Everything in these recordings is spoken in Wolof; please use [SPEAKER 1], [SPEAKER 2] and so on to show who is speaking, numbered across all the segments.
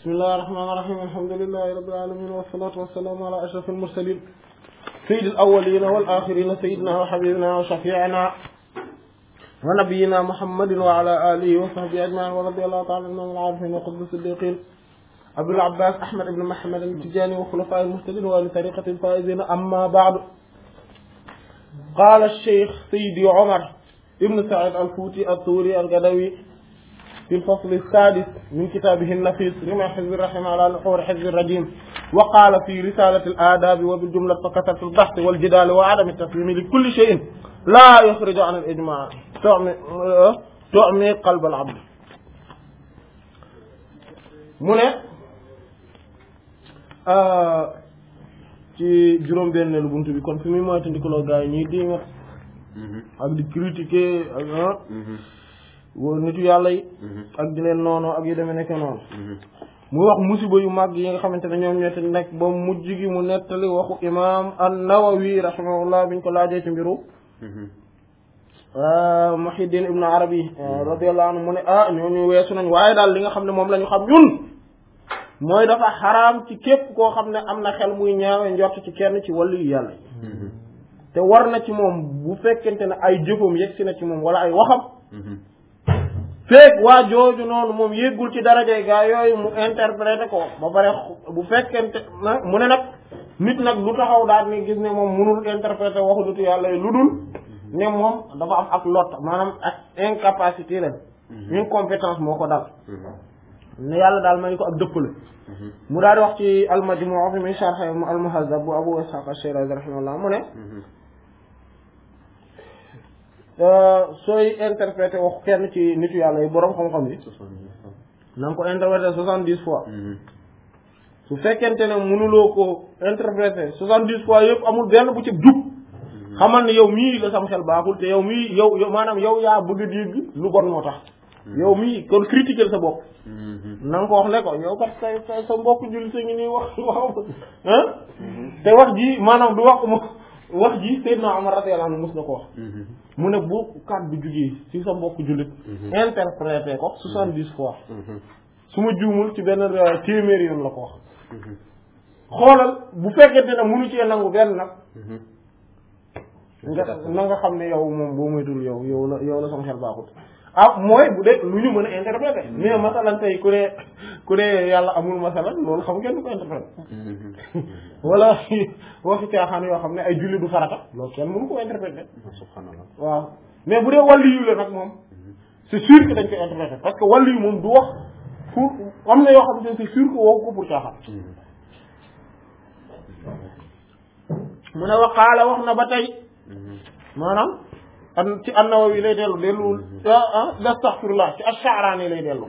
[SPEAKER 1] bismillahir rahmanir rahim alhamdulillahi rabbil alamin wassalatu wassalamu ala ashrafil mursalin sayyidil awwalin wal akhirin sayyidina wa habibina wa shafi'ina wa nabiyyina muhammadin wa ala alihi wa sahbihi ajma'in wa radiyallahu ta'ala anhum al-arifin wa qutb as-siddiqin abul abbas ahmad ibn muhammad al-tijani wa khulafa'il muhtadin wa li tariqatil faizin amma ba'du qala ash-shaykh sayyidi umar ibn sa'id al-futi at-turi al-gadawi في الفصل السادس من كتابه النفيس رمى حزب الرحمة على نحور حزب الرجيم وقال في رسالة الآداب وبالجملة فكثرة البحث والجدال وعدم التسليم لكل شيء لا يخرج عن الإجماع تعمي قلب العبد mu ne ci juróom benneelu buntu bi kon fi muy moytandikuloo gaa yi ñuy diinga ak di critiquer ak woo nitu yàlla yi ak di leen noonu ak yu demee nekk noonu muy wax musiba yu mag yi nga xamante ne ñoom ñetti nekk ba mujj gi mu nettali waxu imam an-Nawawi rahimahullah biñ ko laajee ci mbiru Muhyiddin ibn Arabi radiyallahu anhu mu ne ñooñu weesu nañ waaye daal li nga xam ne moom la ñu xam ñun mooy dafa xaraam ci képp koo xam ne am na xel muy ñaawe njort ci kenn ci wàllu yu yàlla te war na ci moom bu fekkente ne ay jëfam yegsi na ci moom wala ay waxam feek waa jooju noonu moom yéggul ci daraje gaa yooyu mu interprété ko ba pare bu fekkente mu ne nag nit nag lu taxaw daal ni gis ne moom mënul interprété waxu nitu yàlla yi lu dul ne moom dafa am ak lot maanaam ak incapacité la incompétence moo ko dal ne yàlla daal may ko ak dëppale mu daal di wax ci al-Majmu' fi min sharh al-Muhazzab bu Abu Ishaq ash-Shirazi rahimahullah mu ne sooy interprété wax kenn ci nitu yàlla yi boroom xam-xam yi na nga ko interprété 70 fois su fekkente ne mënuloo ko interprété 70 fois yëpp amul benn bu ci jub xamal ne yow mii la sam xel baaxul te yow mii yow maanaam yow yaa bëgg a dégg lu bon moo tax yow mii kon critiquer sa bopp na nga ko wax ne ko yow kat say sa mbokk julli sa ngi nii wax waaw te wax ji maanaam du wax ji Seydina Omar radiyallahu anhu mos na ko wax mu ne bu kat bi jugee ci sa mbokk jullit interprété ko 70 fois su ma juumul ci benn téeméeri yoon la ko wax xoolal bu fekkente ne mënu cee nangu benn nag na nga xam ne yow moom boo moytul yow la sama xel baaxut mooy bu dee lu ñu mën a interpréter mais masalan tey ku ne yàlla amul masalan loolu xam kenn du ko interpréter wala waxi caaxaan yoo xam ne ay julli du farata loolu kenn mënu ko interpréter subhanallah waaw mais bu dee wàllu yu la nag moom c'est sûr que dañ koy interpréter parce que wàllu yu moom du wax pour am na yoo xam ne c'est sûr que woo ko pour caaxaan mu ne waqaala wax na ba tey maanaam ci an-Nawawi lay delluwul astaghfirullah ci ash-Sha'rani lay dellu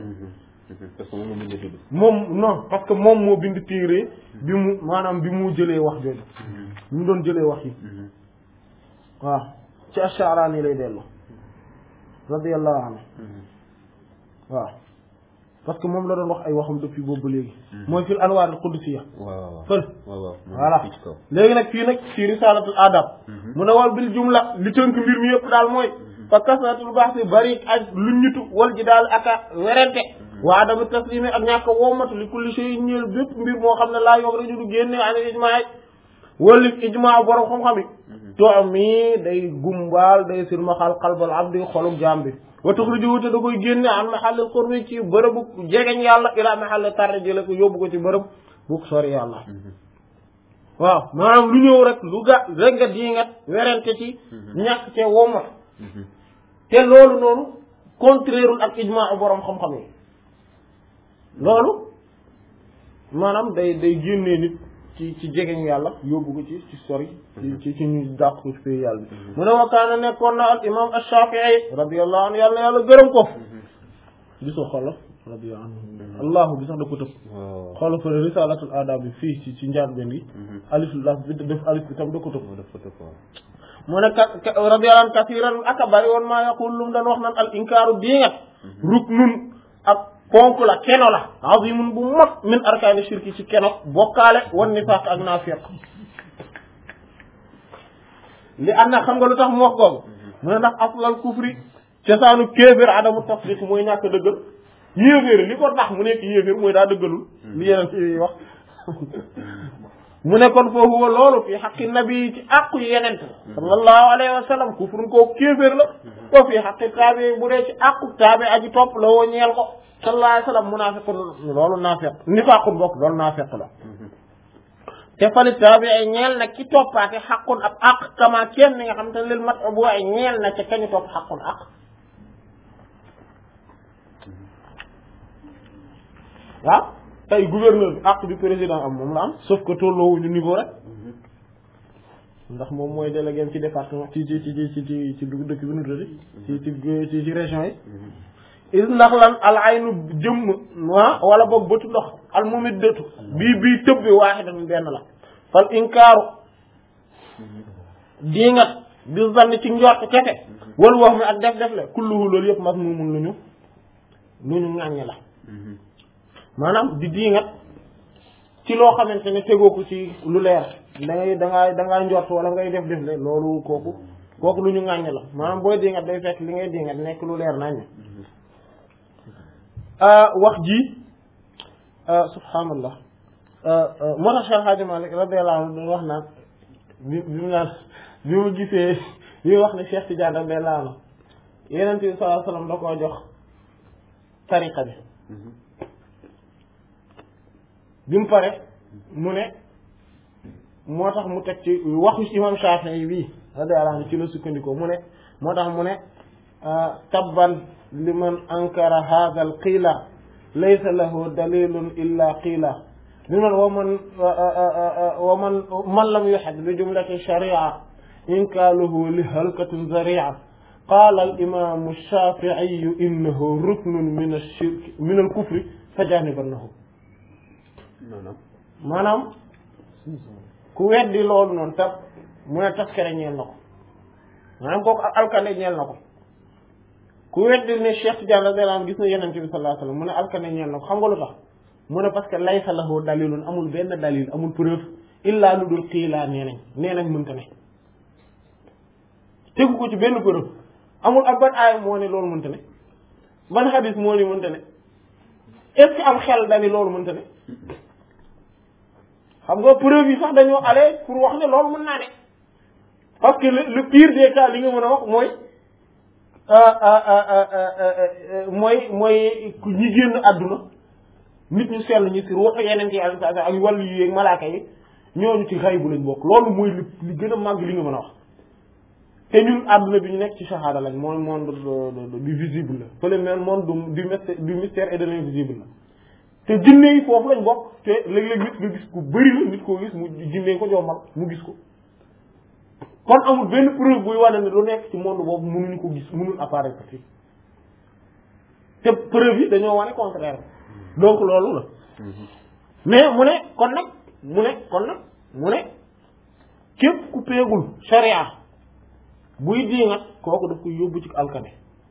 [SPEAKER 1] moom non parce que moom moo bind téere bi mu jëlee wax jooju mu doon jëlee wax yi waaw ci ash-Sha'rani lay dellu radiyallahu anhu waaw parce que moom la doon wax ay waxam depuis boobu ba léegi mooy fil anwaar al-qudsiyya fël voilà léegi nag fii nag ci risalatul adab mu ne wal bil jumla li tënk mbir mi yëpp daal mooy fa kasratul bahsi bari ak lu ñitu wal ji daal ak a werente wa adamu taslimi ak ñàkk a wommatu li kulli shay ñeel bépp mbir moo xam ne laa yoog raju du génne an ijmaa wala ijmaa borom xam-xam yi to mi day gumbaal day silmaxal qalbal abdi xolub jaam bi wa tuxriju te da koy génne an mahallil qurbi ci bërëbu jegeñ yàlla ila mahall tarre jële ko yóbbu ko ci bërëb bu sori yàlla waaw maanaam lu ñëw rek lu rek nga diingat werante ci ñàkk cee womat te loolu noonu contraireul ak ijmaa borom xam-xam yi loolu maanaam day génnee nit ci jegeñ yàlla yóbbu ko ci sori ci ñu dàq ko ci pays yàlla bi mu ne wakaana nekkoon na al imam ash-Shafi'i radiyallahu anhu yàlla gërëm ko gisoo xoolal radiyallahu anhu allahu bi sax da ko tëb xoolal fa risalatul adab bi fii ci njaat ben gi alif la def alif bi tam da ko tëb mu ne radiyallahu anhu kasiran aka bari woon maa yaqul lu mu doon wax naan al inkaaru diingat ruknun ak ponk la keno la azimun bu mag min arkaani shirki ci keno bokkaale wan nifaaq ak naafiq li am na xam nga lu tax mu wax googu mu ne ndax aslal kufri cosaanu kéeféer adamu tasdiq mooy ñàkk dëggal yéeféer li ko tax mu nekk yéeféer mooy daa dëggalul li yeneen ci wax mu ne kon foofu wa loolu fi xaqi nabi ci àqu yeneen sallallahu alayhi wa sallam kufrun koo kéeféer la wa fi xaqi taabi bu dee ci àqu taabi aji topp la woo ñeel ko sallallahu alayhi wa sallam munaafiqun loolu naafeq nifaaqun bokk loolu naafeq la te fali taabi ay ñeel na ki toppaate xaqun ab àq kama kenn ni nga xam te ne lil mat bu ay ñeel na ca kañu topp xaqun àq waaw tey gouverneur bi àq bi président am moom la am sauf que tolloowuñu niveau rek ndax moom mooy délégué ci département ci dëkk bi nu tëddi ci région yi is ndax lan al aynu jëmm wala boog bëtu ndox al mumit dëtu bii tëb bi waaxidan benn la fal inkaaru diingat bi zann ci njort kese wala wax mi ak def le kulluhu loolu yëpp mas mumun lu ñu ŋàññe la maanaam di diingat ci loo xamante ne tegoo ko ci lu leer da ngay njort wala ngay def le loolu kooku lu ñu ŋàññe la maanaam booy diingat day fekk li ngay diingat nekk lu leer naññ wax ji subhaanallah moo tax Cheikh Hadji Malick radiyallahu anhu wax naan bi mu gisee bi wax ne Cheikh Tidiane radiyallahu anhu Yonent bi sallallahu alayhi wasallam da koo jox tariqa bi bi mu pare mu ne moo tax mu teg ci waxu imam Shafi'i bii radiyallahu anhu ci la sukkandikoo mu ne moo tax mu ne tabban liman ankara hadha al qiila laysa lahu dalilun illa qiila liman wa man lam yuhad bi jumlati sharia inkaaluhu li halkatin zari'a qaala al imam ash-shafi'i innahu ruknun min ash-shirk min al kufri fajanibannahu maanaam ku weddi loolu noonu tab mu ne taskare ñeel na ko maanaam kooku ak alkande ñeel na ko ku weddi ne Cheikh Tidiane radiyallahu anhu gis na Yonent bi sallallahu alayhi wasallam mu ne alkande ñeel na ko xam nga lu tax mu ne parce que laysa lahu dalilun amul benn dalil amul preuve illa lu dul xiilaa nee nañ mënta ne tegu ko ci benn preuve amul ak ban aaya moo ne loolu mënta ne ban hadis moo ne mënta ne est-ce que am xel dani loolu mënta ne xam nga preuve yi sax dañoo aller pour wax ne loolu mën naa ne parce que le pire des cas li nga mën a wax mooy ñi génn àdduna nit ñu sell ñi si ruuxu yeneen ci yàlla ak wàllu yi ak malaaka yi ñooñu ci xaybu lañ bokk loolu mooy li gën a màgg li nga mën a wax te ñun àdduna bi ñu nekk ci shahada lañ mooy monde du visible la fële mel monde du mystère et de l'invisible la te jinne yi foofu lañ bokk te léeg-léeg nit nga gis ku bëri la nit koo gis mu jinne ko jommal mu gis ko kon amul benn preuve buy wane ne lu nekk ci monde boobu mënuñu ko gis mënul apparaître fii te preuve yi dañoo wane contraire donc loolu la mais mu ne képp ku peegul sharia buy diingat kooku daf koy yóbbu ci alkane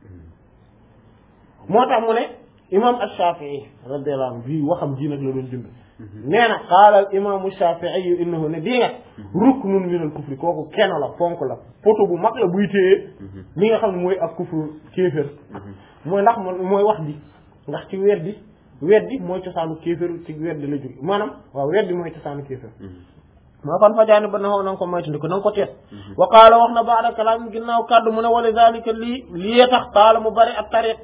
[SPEAKER 1] moo tax mu ne imam ash-Shafi'i radiyallahu anhu bii waxam ji nag la doon jënd nee na qaala al imam ash-Shafi'i innahu ne diingat ruknun min al kufri kooku kenn la fonk la poto bu mag la buy téye li nga xam ne mooy ak kufru kéefër mooy ndax mooy wax ji ndax ci weddi mooy cosaanu kéefër ci weddi la jóge maanaam waaw weddi mooy cosaanu kéefër maa kon fajaani ba na nga ko moytandi ko na nga ko teet wa qaala wax na ba'da kalaam ginnaaw kàddu mu ne wala zalika lii tax taala mu bari ak tariq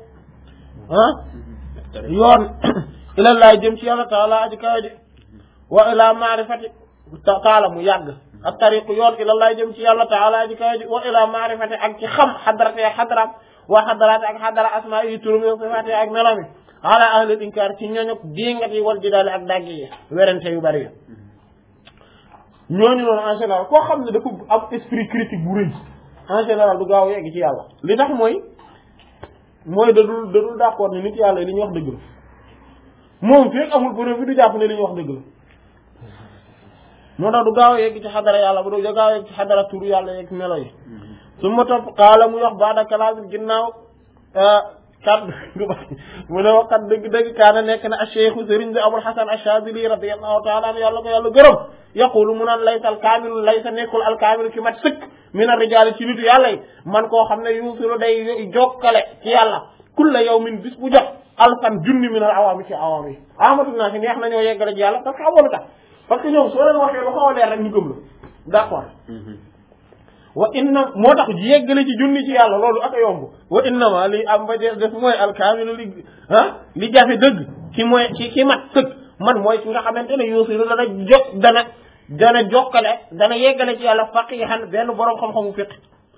[SPEAKER 1] yoon ilallaah jëm ci yàlla taala aji kawe ji wa ila maarifati taala mu yàgg ak tariq yoon ilallaah jëm ci yàlla taala aji kawe ji wa ila maarifati ak ci xam xadarate ak xadaraam wa xadaraate ak xadara asmaa yi turum yo sifaati ak melami ala ahlil inkaar ci ñooñu diingat yi wal jidaali ak dagg yi werante yu bari yi ñooñu noonu en général koo xam ne dafa am esprit critique bu rëy en général du gaaw yegg ci yàlla li tax mooy dadul d'accord ne nit yàlla li ñuy wax dëgg la moom fekk amul preuve bi du jàpp ne li ñuy wax dëgg la moo tax du gaaw yegg ci xadara yàlla bu du gaaw yegg ci xadara turu yàlla yegg melo yi su ma topp xaala muy wax baada kalaam ginnaaw kaddu mu ne waxkat dëgg-dëgg kaana nekk na acheikhu sëriñ bi abul hasan achadili radiyallahu taala anhu yàlla ko yàlla gërëm yaqulu mu naan laysa alkaamilu laysa nekkul alkaamilu ki mat sëkk min ar-rijaali ci nitu yàlla yi man koo xam ne yuusilu day jokkale ci yàlla kulla yawmin bis bu jot alfan junni min al awaami ci awaam yi amatu naa si neex nañoo yeggale ci yàlla parce que xamoon tax parce que ñoom soo leen waxee lu xaw a leer rek ñu gëm la d'accord wa inna moo tax yeggale ci junni ci yàlla loolu ak a yomb wa innama li am ba def mooy alkaamilu li jafe dëgg ci mooy ci mat sëkk man mooy ci nga xamante ne yuusilu dana jokkale dana yeggale ci yàlla faqihan benn borom xam-xamu fiq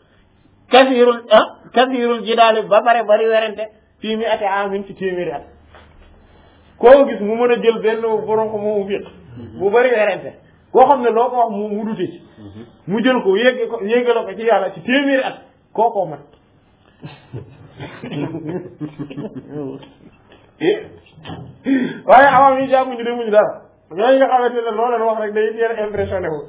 [SPEAKER 1] kasirul jidaali ba pare bari werante fii mi ati amin ci téeméeri at koo gis mu mën a jël benn borom xam-xamu fiq bu bari werante koo xam ne loo ko wax mu dute ci mu jël ko yéggale ko ci yàlla ci téeméeri at kookoo mat waaye awam yi jànguñu demuñu dara ñooñu nga xamante ne loo leen wax rek day teel impressionné wu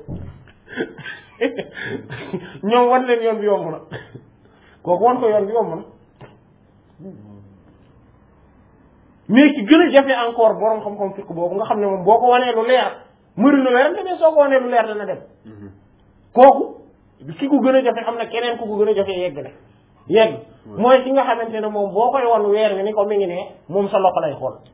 [SPEAKER 1] ñoom wan leen yoon bi yomb na kooku wan ko yoon bi yomb na mais ki gën a jafe encore borom xam-xam fiq boobu nga xam ne moom boo ko wanee lu leer mëri na werante mais soo ko wanee lu leer dana dem kooku ki ko gën a jafe am na keneen ku ko gën a jafe yegg mooy ki nga xamante ne moom boo koy wan weer wi ni ko mi ngi ne moom sa loxo lay xool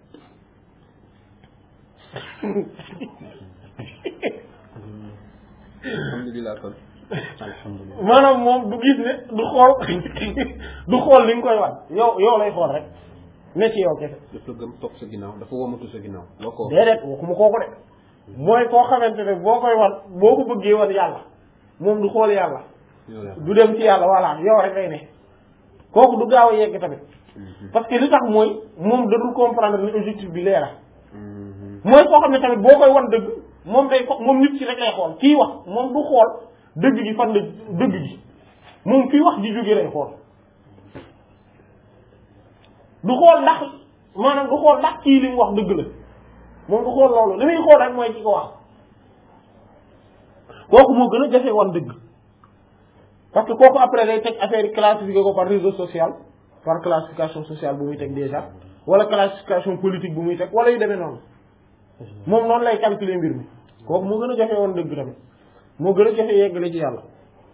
[SPEAKER 2] alhamdulilah kon alhamdulilah
[SPEAKER 1] maanaam moom du gis ne du xool li nga koy wan yow lay xool rek ne ci yow kese.
[SPEAKER 2] dafa gëm toog sa ginnaaw dafa womatu sa ginnaaw. boo ko
[SPEAKER 1] déedéet waxuma kooku de mooy koo xamante ne boo koy wan boo ko bëggee wan yàlla moom du xool yàlla. du dem ci yàlla voilà yow rek lay ne kooku du gaaw a yegg tamit. parce que li tax mooy moom da dul comprendre ni objectif bi leera mooy koo xam ne tamit boo koy wan dëgg moom day moom nit ci rek lay xool kii wax moom du xool dëgg gi fan la dëgg gi moom fii wax ji jógee lay xool du xool ndax maanaam du xool ndax kii li mu wax dëgg la moom du xool loolu li muy xool rek mooy ki ko wax kooku moo gën a jafe wan dëgg parce que kooku après day teg affaire yi classifié ko par réseau social par classification sociale bu muy teg déjà wala classification politique bu muy teg wala yu demee noonu moom noonu lay calculer mbir mi kooku moo gën a jafe woon dëgg tamit moo gën a jafe yeggale ci yàlla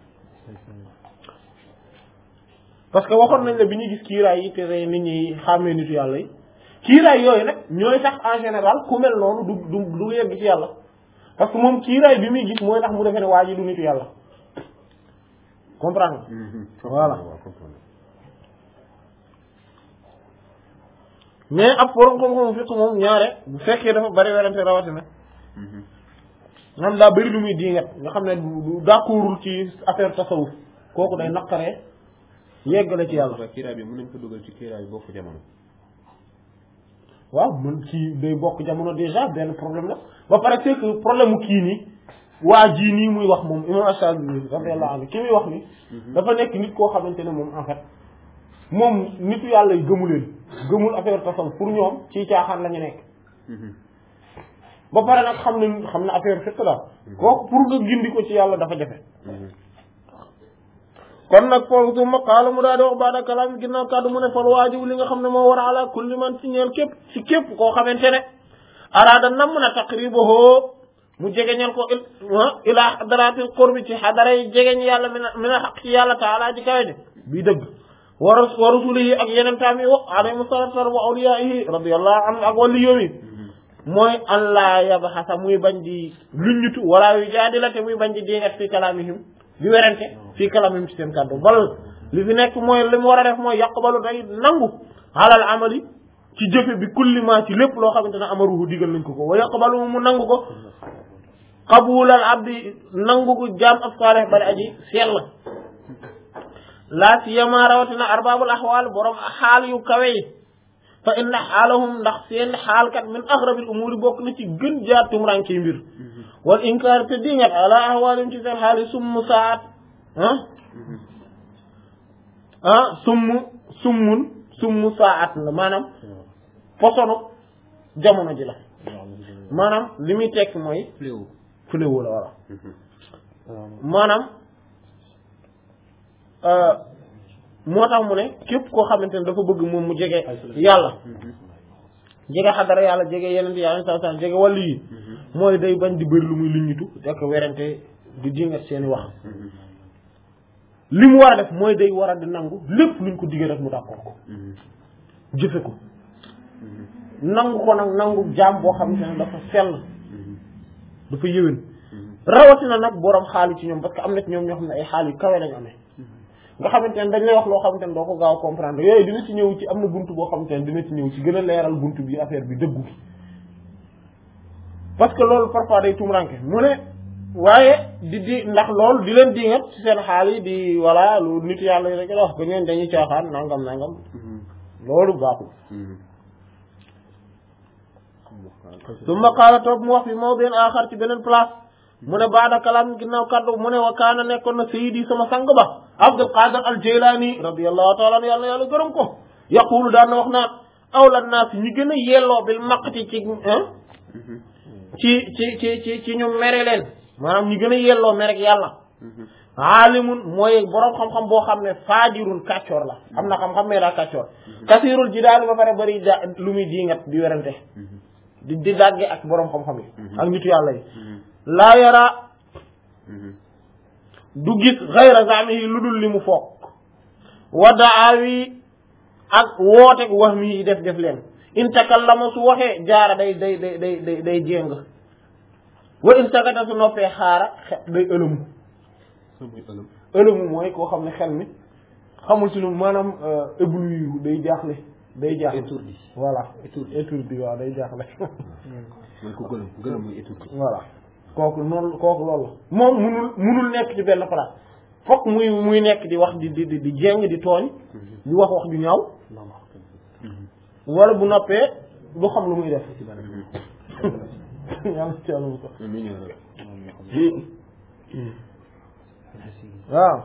[SPEAKER 1] parce que waxoon nañ la bi ñuy gis kiiraay yi te nit ñi xàmmee nitu yàlla yi kiiraay yooyu nag ñooy tax en général ku mel noonu du yegg ci yàlla parce que moom kiiraay bi muy gis mooy tax mu defee ne waa ji du nitu yàlla comprendre voilà mais ab borom xam-xam fiq moom ñaare bu fekkee dafa bari werante rawatina man daa bari lu muy diingat nga xam ne du d'accordul ci affaire tasawuf kooku day naqaree yeggale ci yàlla.
[SPEAKER 2] kiiraay bi mën nañ ko dugal ci kiiraay bokk jamono.
[SPEAKER 1] waaw mën kii day bokk jamono déjà benn problème la ba pare c'est que problème mu kii nii waa ji nii muy wax moom imam Ash-Shazili radiyallahu anhu ki muy wax ni dafa nekk nit koo xamante ne moom en fait moom nitu yàlla yi gëmu leen gëmul affaire tasawuf pour ñoom ci caaxaan la ñu nekk ba pare nag xam ne affaire fiqh la kooku pour nga gindi ko ci yàlla dafa jafe kon nag foofu suma qaala mu daal di wax baada kalaam ginnaaw kàddu mu ne fal waajibu li nga xam ne moo war a ala kulli man ci ñeel képp koo xamante ne araada nam na taqribahu mu jegeñal ko ila hadratil qurbi ci xadara yi jegeñ yàlla min a xaq ci yàlla taala ji kawe de bii dëgg wa rasulihi ak yeneen taam yi alayhi salatu wa awliyaihi radiyallahu anhu ak wàllu yooyu mooy allah yabxasa muy bañ di luññutu wala yu jaadila te muy bañ di dingat fi kalaamihim di werante fii kalamim ci seen kàddu bal li fi nekk mooy li mu war a def mooy yaqbalu day nangu alal amali ci jëfe bi kulli ma ci lépp loo xamante ne amaruhu digal nañ ko wa yaqbalu mu nangu ko qabulal abdi nangu ko jaam ab saalih bari aji sell laa siyama rawatina arbabul ahwal borom xaal yu kawe yi fa inna xaalahum ndax seen xaalkat min axrabil umuri bokk na ci gën jaar tumurankey mbir wal inkaar te dingat ala ahwalim ci seen xaal yi summu saat summu saat la maanaam posonu jamono ji la maanaam li muy tekk mooy fléau la wala maanaam moo tax mu ne képp koo xamante ne dafa bëgg moom mu jege yàlla jege xadara yàlla jege yeneen yàlla sallallahu jege wàllu yi mooy day bañ di bëri lu muy liñitu ak werante di dingat seeni wax li mu war a def mooy day war a di nangu lépp luñ ko diggee rek mu d'accord ko jëfe ko nangu ko nag nangu jaam boo xam ne dafa sell dafa yëwén rawatina nag borom xaalis ci ñoom parce que am na ci ñoom ñoo xam ne ay xaalis yu kawe lañ amee nga xamante ne dañ lay wax loo xamante ne doo ko gaaw a comprendre yooyu dina ci ñëw ci am na buntu boo xamante ne dina ci ñëw ci gën a leeral buntu bi affaire bi dëggu parce que loolu parfois day tumranke mu ne waaye di ndax loolu di leen dingat ci seen xaal yi di voilà lu nit yàlla yi rek wax ko ñeen dañuy caaxaan nangam loolu baaxul summa qaala toog mu wax fi mawdin axar ci beneen place mu ne baada kalaam ginnaaw kaddu mu ne wa kaana nekkoon na sayyidi sama sang ba Abdul Qadir al Jilani radiyallahu ta'ala anhu yàlla gërëm ko yaqulu daan na wax naan awla naas ñi gën a yelloo bil maqti ci ñu mere leen maanaam ñi gën a yelloo merek yàlla aalimun mooy boroom xam-xam boo xam ne faajirun kàccoor la am na xam-xam mais daa kàccoor kasirul jidaal ba pare bari lu muy diingat di werante di dàgge ak boroom xam-xam yi ak nitu yàlla yi laa yara du gis xayra zamihi lu dul li mu foog wa daawi ak wootek wax mi def leen in takallama su waxee jaara day jéng wa in sakata su noppee xaara day ëlëmu mooy koo xam ne xel mi xamul ci lu maanaam ébloui day jaaxle
[SPEAKER 2] étourdi
[SPEAKER 1] voilà étourdi waaw day jaaxle
[SPEAKER 2] mooy ko gëlëm muy étourdi
[SPEAKER 1] voilà kooku loolu la moom munul nekk ci benn place fokk muy nekk di wax di jéng di tooñ di wax ju ñaaw wala bu noppee du xam lu muy def yàlla ci yàlla mu ko waaw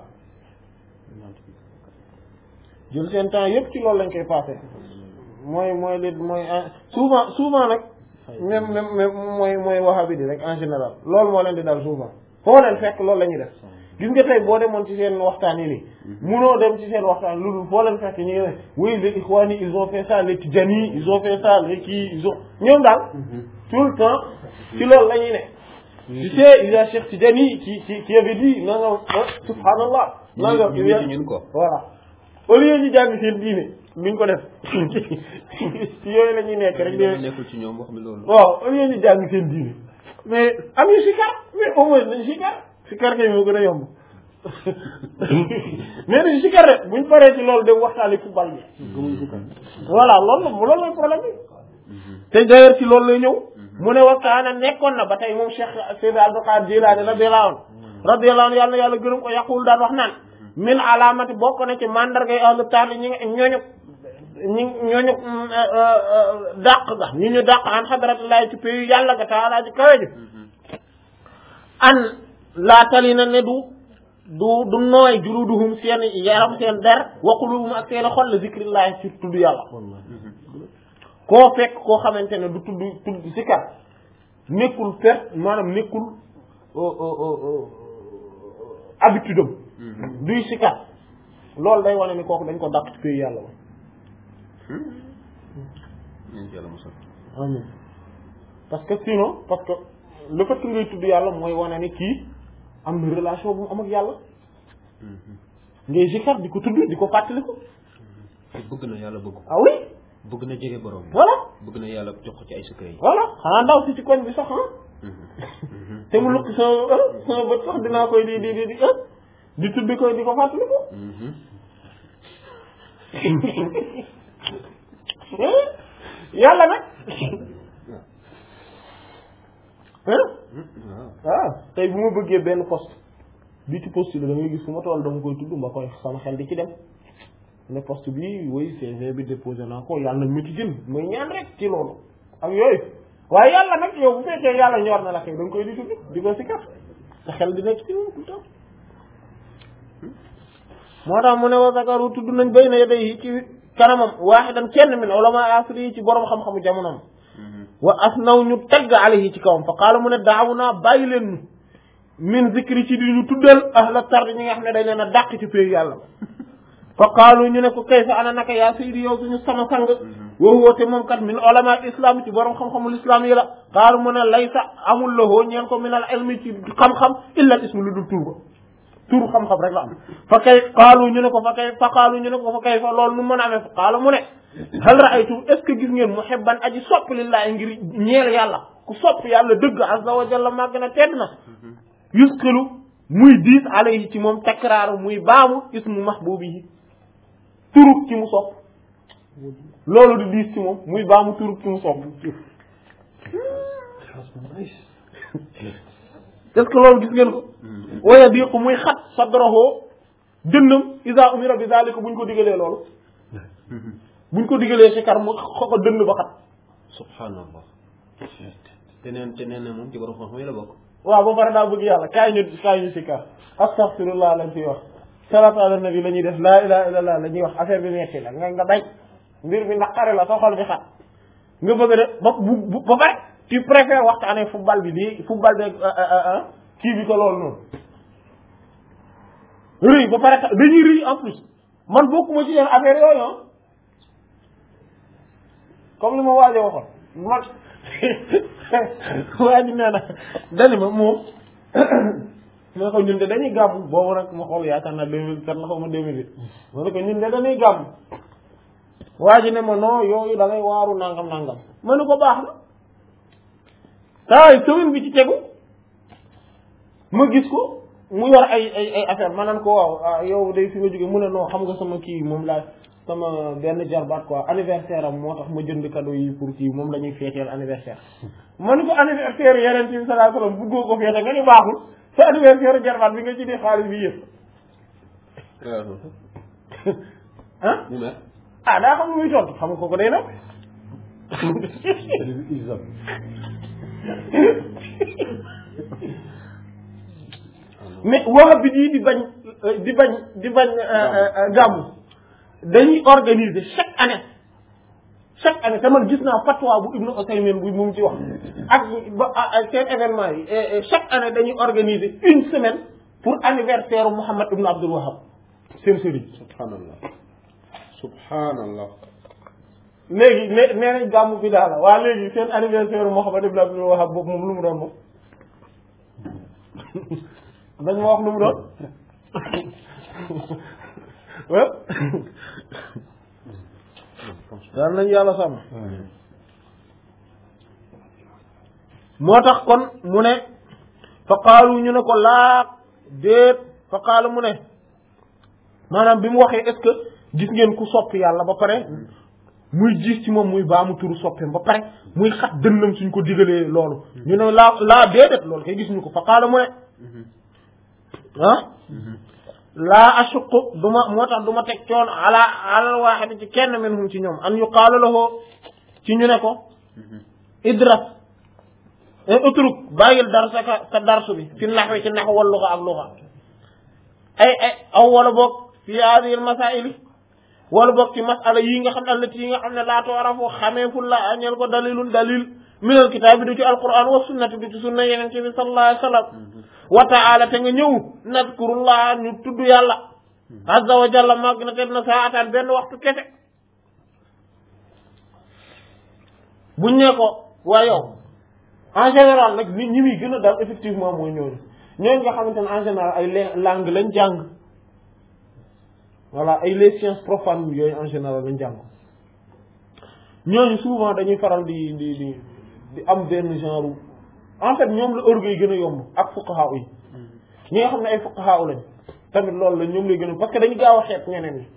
[SPEAKER 1] jël seen temps yëpp ci loolu lañ koy passé mooy souvent nag même mooy wahabi di rek en général loolu moo leen di dal souvent foo leen fekk loolu la ñuy def gis nga tey boo demoon ci seen waxtaan yi nii munoo dem ci seen waxtaan lu dul foo leen fekk ñu ngi ne oui les ikhwani ils ont fait ça les Tidjani ils ont fait ça les kii ils ont ñoom daal tout le temps ci loolu la ñuy ne tu sais il y a Cheikh Tidjani qui avait dit nangam subhanallah nangam voilà au lieu ñu jàng seen diine duñ ko def ci yooyu la ñuy nekk rek
[SPEAKER 2] nekkul ci ñoom wax mi loolu
[SPEAKER 1] waaw au lieu ñu jàng seen diine mais am ñu sikar mais au moins nañ sikar kay moo gën a yomb mais nañ sikar rek buñ paree ci loolu dem waxtaani football bi voilà loolu mooy problème bi te d'ailleurs ci loolu lay ñëw mu ne wakkaana nekkoon na ba tey moom Cheikh Seydi Abdul Qadir Jilani radiyallahu anhu yàlla gërëm ko yaqul daan wax naan min alaamati bokk na ci mandargay ahlu taali ñooñu dàq ga ñu dàq an xadratullahi ci pays yàlla ga taala ji kawe ji an laa tali na ne du nooy juluduhum seen yaram seen der wa qulubuhum ak seen xol la zikrillahi ci tudd yàlla koo fekk koo xamante ne du tudd sikar nekkul maanaam nekkul habitude am duy sikar loolu day wane ni kooku dañ ko dàq ci pays yàlla wa amiin parce que le fait que ngay tudd yàlla mooy wane ni kii am na relation bu mu am ak yàlla ngay sikar di ko tudd di ko fàttali ko
[SPEAKER 2] bëgg na yàlla bëgg ko
[SPEAKER 1] ah oui
[SPEAKER 2] bëgg na jege borom
[SPEAKER 1] voilà
[SPEAKER 2] bëgg na yàlla jox ko ci ay secret yi
[SPEAKER 1] voilà xanaa ndaw si ci koñ bi sax te mu lukk sama bët sax dinaa koy di tudd koy di ko fàttali ko yàlla nag waaw tey bu ma bëggee benn poste bi ci poste la da ngay gis fu ma toll dama koy tudd ma koy sama xel di ci dem ne poste bi woy CV bi déposé naa ko yàlla nag ma ci jël mooy ñaan rek ci loolu ak yooyu waaye yàlla nag yow bu fekkee yàlla ñor na la kay da nga koy di tudd di ko sikar sa xel di nekk ci moom tout le temps moo tax mu ne wa zakaru tudd nañ bay na yaday ci kanamam waaxidan kenn min ulama asri yi ci borom xam-xamu jamonoom wa asnaw ñu tagg alayhi ci kawam fa qaala mu ne daawu naa bàyyi leen ñu min zikri ci di ñu tuddal ahla tard ñi nga xam ne dañ leen a dàq ci péeg yàlla fa qaalu ñu ne ko kayfa ana naka yaa sayidi yow suñu sama sang wa huwa te moom kat min ulama islam ci borom xam-xamul islam yi la qaalu mu ne laysa amul lahoo ñeen ko min al ilmi ci xam-xam illa al ismu lu dul tur ba turu xam-xam rek la am fa kay qaalu ñu ne ko fa kay fa qaalu ñu ne ko fa kay fa loolu nu mën a amee fa qaalu mu ne hal ra'aytum est-ce que gis ngeen muhibban aji sopp lillahi ngir ñeel yàlla ku sopp yàlla dëgg azza wa jalla màgg na tedd na yusqilu muy diis alayhi ci moom takraaru muy baamu ismu mahbubihi turub ci mu sopp loolu di diis ci moom muy baamu turub ci mu sopp est-ce que loolu gis ngeen ko waya diqu muy xat sadrahu dënnam isa umira bi zalika buñ ko digalee loolu buñ ko digalee si kar mu xoko dënn ba xat
[SPEAKER 2] subhanallah te neen na moom ci borom xam-xam yi la bokk
[SPEAKER 1] waaw ba pare daa bëgg yàlla kaay ñu si kar astaghfirullah lañ fiy wax salatu ala nabi la ñuy def laa ilaha illallah la ñuy wax affaire bi metti la nga daj mbir bi naqare la sa xol bi xat nga bëgg de ba pare tu préfères waxtaanee football bi lii football bi kii bi ko loolu noonu rëy ba pare dañuy rëy en plus man bokkuma ci yenn affaire yooyu comme li ma waajee waxoon man waa ji nee na dani ma moom ma ko ñun de dañuy gàmm boobu nag ma xool yaakaar naa 2007 la xaw ma 2008 ma ne ko ñun de dañuy gàmm waa ji ne ma non yooyu da ngay waaru nangam ma ne ko baax na taay semaine bi ci tegu ma gis ko mu yor ay affaire ma naan ko waaw yow day fi nga jóge mu ne non xam nga sama kii moom laa sama benn jarbaat quoi anniversaire am moo tax ma jënd cadeau yi pour kii moom la ñuy feeteel anniversaire ma ne ko anniversaire yeneen bi sallallahu alayhi wasallam buggoo ko feete nga ni baaxul sa anniversaire jarbaat bi nga ci def xaalis bi yëpp ah daa xam muy tontu xam nga ko day nag mais wax bi di bañ gàmmu dañuy organiser chaque année te man gis naa fatwa bu Ibnu Usaymin bu mu ci wax ak seen événement yi chaque année dañuy organiser une semaine pour anniversaire Muhammad ibn Abdul Wahhab seen sëriñ
[SPEAKER 2] subhanallah
[SPEAKER 1] léegi nee nañ gàmmu bi daal waa léegi seen anniversaire Muhammad ibn Abdul Wahhab boobu moom lu mu doon moom dañ ma wax lu mu doon daal nañ yàlla sàmm moo tax kon mu ne fa qaalu ñu ne ko laa déet fa qaalu mu ne maanaam bi mu waxee est-ce que gis ngeen ku sopp yàlla ba pare muy gis ci moom muy baamu turu soppeem ba pare muy xat dënnam suñ ko digalee loolu ñu ne laa déedéet loolu kay gis ñu ko fa qaalu mu ne laa ashuqu moo tax du ma teg coon alal waaxid ci kenn minhum ci ñoom an yuqaalu lahu ci ñu ne ko idras utruk bàyyil darsaka sa darsu bi fi naxwi ci naxu wal luxa ak luxa ay aw wala boog fi hadihi al masaili wala boog ci masala yi nga xam ne allati yi nga xam ne laa tu'rafu xameeful la añeel ko dalil minal kitaabi du ci alquran wa sunnati du ci sunna yeneen ci bi sallallahu alayhi wa sallam wa ta'ala te nga ñëw nadkurullah ñu tudd yàlla azza wa jalla màgg na te na saatan benn waxtu kese buñ ne ko waa yow en général nag nit ñi muy gën a daal effectivement mooy ñooñu nga xamante ne en général ay langue lañ jàng voilà ay les sciences profanes yooyu en général lañ jàng ñooñu souvent dañuy faral di am benn genre en fait ñoom la orgueil gën a yomb ak fuqaha yi ñi nga xam ne ay fuqaha lañ tamit loolu la ñoom lay gën a parce que dañu gaaw a xeeb ñeneen ñi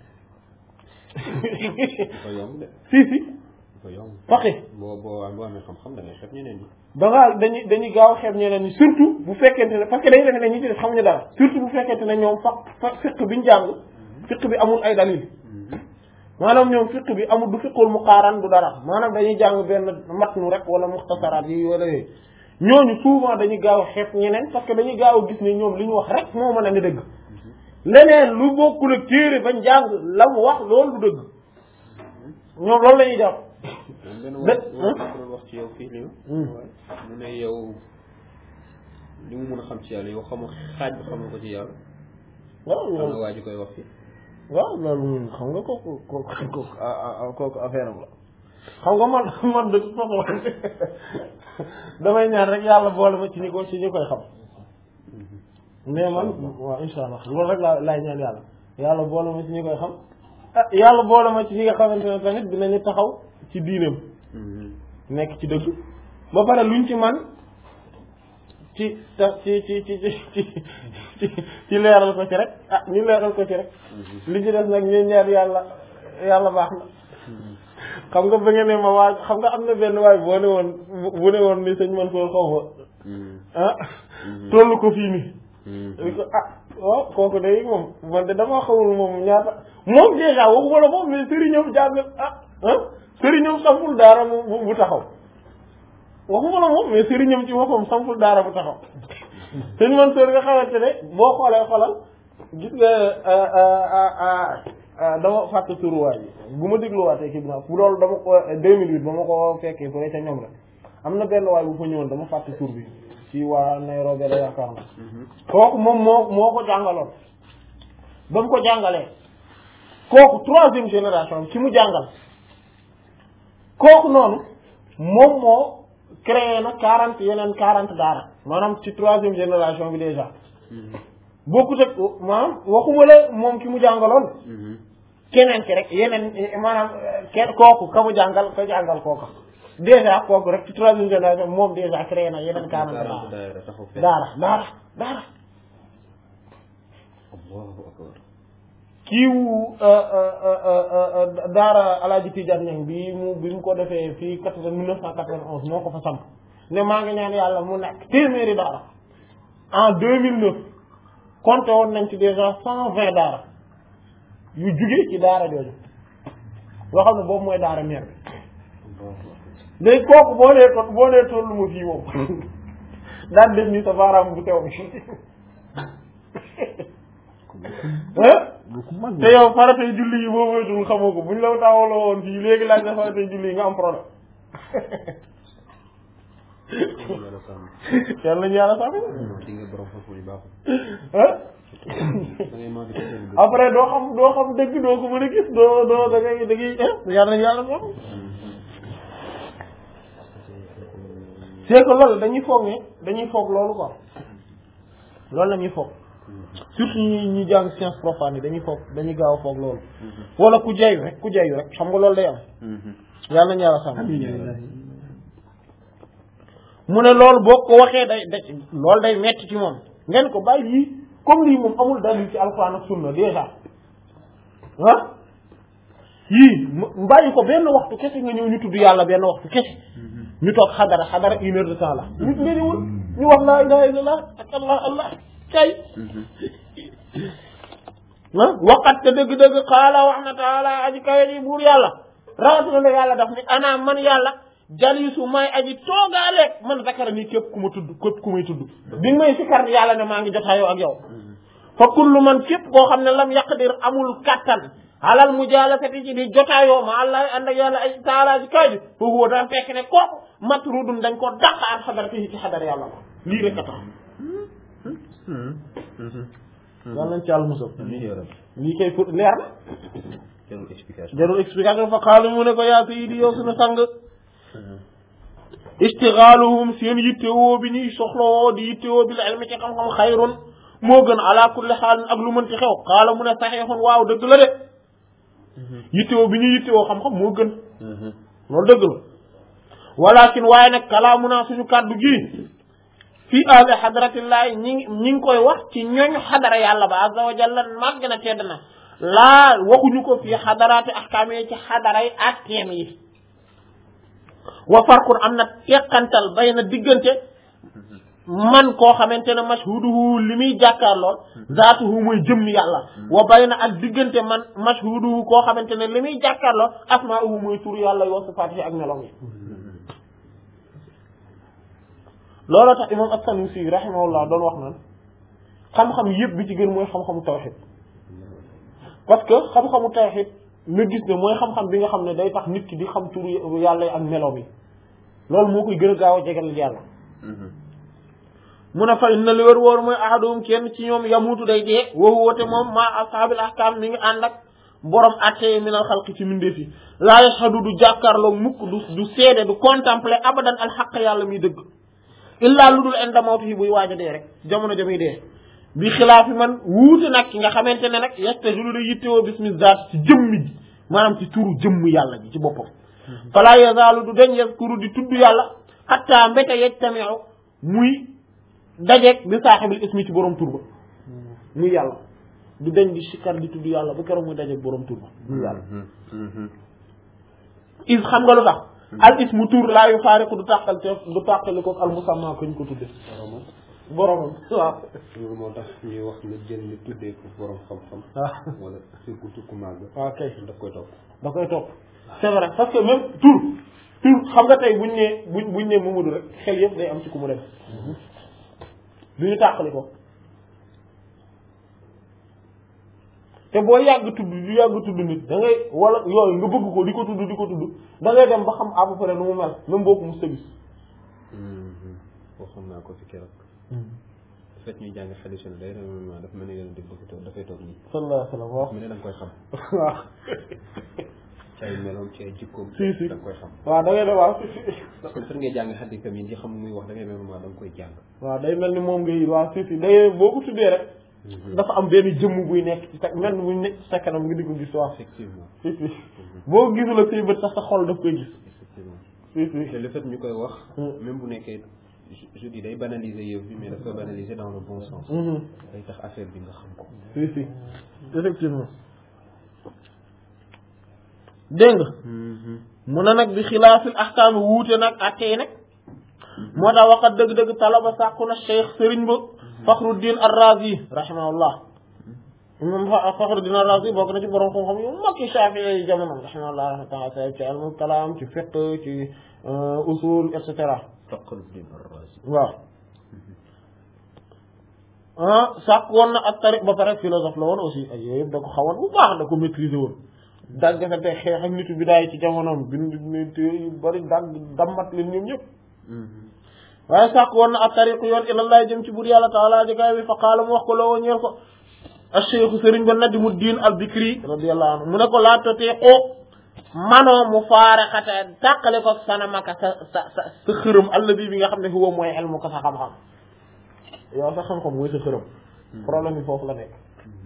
[SPEAKER 1] si faqih
[SPEAKER 2] boo amee xam-xam da ngay xeeb ñeneen ñi
[SPEAKER 1] dañuy gaaw a xeeb ñeneen ñi surtout bu fekkente ne parce que dañuy defe ne ñi ci def xamuñu dara surtout bu fekkente ne ñoom fiqh biñu jàng fiqh bi amul ay dalil maanaam ñoom fiqh bi amul du fiqhul muqaaran du dara maanaam dañuy jàng benn matnu rek wala muxtasaraat yi wala yooyu ñooñu souvent dañuy gaaw a xeeb ñeneen parce que dañuy gaaw a gis ne ñoom li ñu wax rek moo mën a ne dëgg leneen lu bokkul ak téere bañ jàng la mu wax loolu du dëgg ñoom loolu la ñuy jàpp.
[SPEAKER 2] wax ci yow fii nii. mu ne yow li mu mën a xam ci yàlla yow xamoo xaaj bi xamoo ko ci yàlla.
[SPEAKER 1] waaw
[SPEAKER 2] xam nga waa ji koy wax fii.
[SPEAKER 1] waaw loolu xam nga kooku affaire am la xam nga man de toute façon damay ñaan rek yàlla boole ma ci ñi koy xam mais man waaw insha allah loolu rek laay ñaan yàlla boole ma ci ñi koy xam ah yàlla boole ma ci ñi nga xamante ne tamit dinañu taxaw ci diineem nekk ci dëgg ba pare luñ ci man ci leeral ko ci rek ah ñu leeral ko ci rek li ci des nag ñu ñaar yàlla baax na xam nga ba nga ne ma waa xam nga am na benn waay bu ne woon ni sëñ Mansour xaw ma ah tollu ko fii nii li ko waaw kooku day moom man de dama xamul moom ñaata moom déjà waxuma la moom mais sëriñam jàng sëriñam sampul daara bu taxaw waxuma la moom mais sëriñam ci boppam sampul daara bu taxaw sëñ Mansour nga xamante ne boo xoolee xolal gis nga dama fàtte turuwaay yi bu ma dégluwaatee kii bi nag bu loolu dama ko 2008 ba ma ko fekkee fële ca ñoom rek am na benn waay bu fa ñëwoon dama fàtte tur bi ci waa Nairobi la yaakaar na kooku moom moo ko jàngaloon ba mu ko jàngalee kooku 3e génération ci mu jàngal kooku noonu moom moo créé na 40 daara maanaam ci 3e génération bi déjà bokkut ak maanaam waxuma la moom ki mu jàngaloon keneen ki rek yeneen maanaam kooku ka mu jàngal ko jàngal kooka déjà kooku rek ci 3e génération moom déjà créé na yeneen 40 daara kiiwu daara Alaaji Tidiane Niang bi mu ko defee fii 1991 moo ko fa samp ne maa ngi ñaan yàlla mu nekk téeméeri daara en 2009 compté woon nañ ci déjà 120 daara yu jugee ci daara jooju yoo xam ne boobu mooy daara mère bi léegi kooku boo nee tollu ma fii moom daan def ni sa baaraam bu teew bi te yow faratay julli yi boo moytuwul xamoo ko buñ la taawaloo woon fii léegi laaj na faratay julli yi nga am problème yàlla nañu yàlla sàmm après doo xam dëgg doo ko mën a gis doo da ngay yàlla nañu yàlla sàmm c'est que loolu dañuy foog loolu quoi loolu la ñuy foog surtout ñi jàng science profane yi dañuy gaaw a foog loolu wala ku jayu rek xam nga loolu day am yàlla nañu yàlla sàmm mu ne loolu boo ko waxee loolu day metti ci moom ngeen ko bàyyi lii comme lii moom amul dalil ci alxuraan ak sunna déjà yii bàyyi ko benn waxtu kese nga ñëw ñu tudd yàlla benn waxtu kese ñu toog xadara 1 heure de temps la nit léniwul ñu wax laa ilaha illallah ak allah kay waqat te dëgg-dëgg xaala wax na taala aji kawe ji buur yàlla rawatina ne yàlla daf ni ana man yàlla jalisu may aji toogaaleeg man zakara nii képp ku may tudd bi nga may sikar yàlla ne maa ngi jotaayoo ak yow fa kullu man képp koo xam ne lam yaqdir amul kattan alal mujalasati ci di jotaayoo ma allah ànd ak yàlla ay taala ji kawe ji fa huwa daa fekk ne kooku matrudun dañ ko dàq an xadaratihi ci xadar yàlla ko lii rek a tax yàlla nañ ci àll musal lii kay pour leer na jarul explication fa xaalu mu ne ko yaa sayyidi yow suñu sang istigaaluhum seen yittewoo bi ñuy soxlawoo di yittewoo bi la ilmi ci xam-xam xayrun moo gën ala kulli xaalin ak lu mën ci xew xaala mu ne saxeexun waaw dëgg la de yittewoo bi ñuy yittewoo xam-xam moo gën loolu dëgg la walakin waaye nag kalaamu naa suñu kàddu gi fii ahli xadratillahi ñi ngi koy wax ci ñooñ xadara yàlla ba azza wa jalla màgg na tedd na laa waxuñu ko fii xadaraati ahkaam yi ci xadaray atteem yi wa farqun am na teqantal bay na diggante man koo xamante ne mashhuduhu li muy jàkkaarlool zaatuhu mooy jëmm yàlla wa bay na ak diggante man mashhuduhu koo xamante ne li muy jàkkaarlool asmaa'uhu mooy tur yàlla wa sifaatihi ak meloom yi looloo tax imam as-Sanusi rahimahullah doon wax naan xam-xam yëpp bi ci gën mooy xam-xamu tawhid parce que xam-xamu tawhid nga gis ne mooy xam-xam bi nga xam ne day tax nit ki di xam turu yàlla yi ak meloom yi loolu moo koy gën a gaaw a jegal yàlla mu ne fa inna li wër wóor mooy ahaduhum kenn ci ñoom yamutu day dee woowu woote moom maa ashaabil ahkaam mi ngi ànd ak borom attee minal xalqi ci mindeef yi laa yashhadu du jàkkaarloo mukk du seede du contempler abadan alxaq yàlla muy dëgg illaa lu dul inda mawtihi buy waaj a dee rek jamono ja muy dee bi xilaafi man wuute nag ki nga xamante ne nag yastajulu da yittewoo bismi zaat ci jëmmi ji maanaam ci turu jëmm yàlla ji ci boppam fala yazaalu du dañ yaskuru di tudd yàlla xatta mbéte yejtamiu muy dajeeg bi saaxibil ismi ci borom tur ba muy yàlla du dañ di sikkar di tudd yàlla ba keroog muy dajeeg borom tur ba muy yàlla is xam nga lu tax al ismu tur laa yu faariqu du tàqali ko al musamma ko ñu ko tudde boromam waaw
[SPEAKER 2] loolu moo tax ñuy wax nga jël ni tuddee ko borom xam-xam wala surtout tukku màgg
[SPEAKER 1] waaw kay
[SPEAKER 2] daf koy topp
[SPEAKER 1] da koy topp c'est vrai parce que même tur xam nga tey buñ ne Mamadou rek xel yëpp day am ci ku mu dem du ñu tàqali ko te boo yàgg tudd nit da ngay wala yooyu nga bëgg ko di ko tudd da ngay dem ba xam à peu près nu mu mel même boo ko mos a gis
[SPEAKER 2] waxoon naa ko fi keroog fekk ñuy jàng xadiis day vraiment dafa mel ni yéen dafay toog nii
[SPEAKER 1] sallallahu alayhi wa sallam wax
[SPEAKER 2] mu ne da nga koy xam
[SPEAKER 1] waaw
[SPEAKER 2] ci ay meloom ci ay jikkoom
[SPEAKER 1] si
[SPEAKER 2] da nga koy xam
[SPEAKER 1] waaw da ngay dem waaw
[SPEAKER 2] kon fekk ngay jàng xadiisam yi di xam muy wax da ngay vraiment da nga koy jàng
[SPEAKER 1] waaw day mel ni moom ngay waaw si day boo ko tuddee rek dafa am benn jëmm buy nekk ci sa mel buy nekk ci sa kanam nga di ko gis waaw
[SPEAKER 2] effectivement
[SPEAKER 1] si boo gisul ak say bët sax sa xol daf koy gis
[SPEAKER 2] effectivement
[SPEAKER 1] si
[SPEAKER 2] te le fait ñu koy wax même bu nekkee je dis day banaliser yëf bi mais daf koy banaliser dans le bon sens day tax affaire bi nga xam ko
[SPEAKER 1] si effectivement dégg nga mu ne nag bi xilaafil ahkaam wuute nag attey nag moo tax waxat dëgg-dëgg talaba sàkku na cheikh sëriñ ba Fakhruddin ar-Razi rahimahullah imam Fakhruddin ar-Razi bokk na ci borom xam-xam yu mag ci Shafi'i yi jamono rahimahullah rahmatullah ci ilmu kalaam ci fiqh ci usul et cetera
[SPEAKER 2] Fakhruddin ar-Razi
[SPEAKER 1] waaw sàkk woon na ak tariq ba pare philosophe la woon aussi ay yooyu yëpp da ko xawoon bu baax da ko maîtriser woon daggasante xeex ak nitu bidaay ci jamonoom bind yu bari dammat leen ñoom ñëpp waaye sàkk woon na ak tariq yoon ilallah jëm ci bur yàlla taala jagaay bi fa qaala mu wax ko loo ñeel ko acheikhu sëriñ ba Najmuddin al-Bikri radiyallahu anhu mu ne ko laa toteeqoo manoo mu faare xate tàqale ko sanamaka sa xërëm alladi bi nga xam ne huwa mooy ilmu ko sa xam-xam yow sa xam-xam mooy sa xërëm problème bi foofu la nekk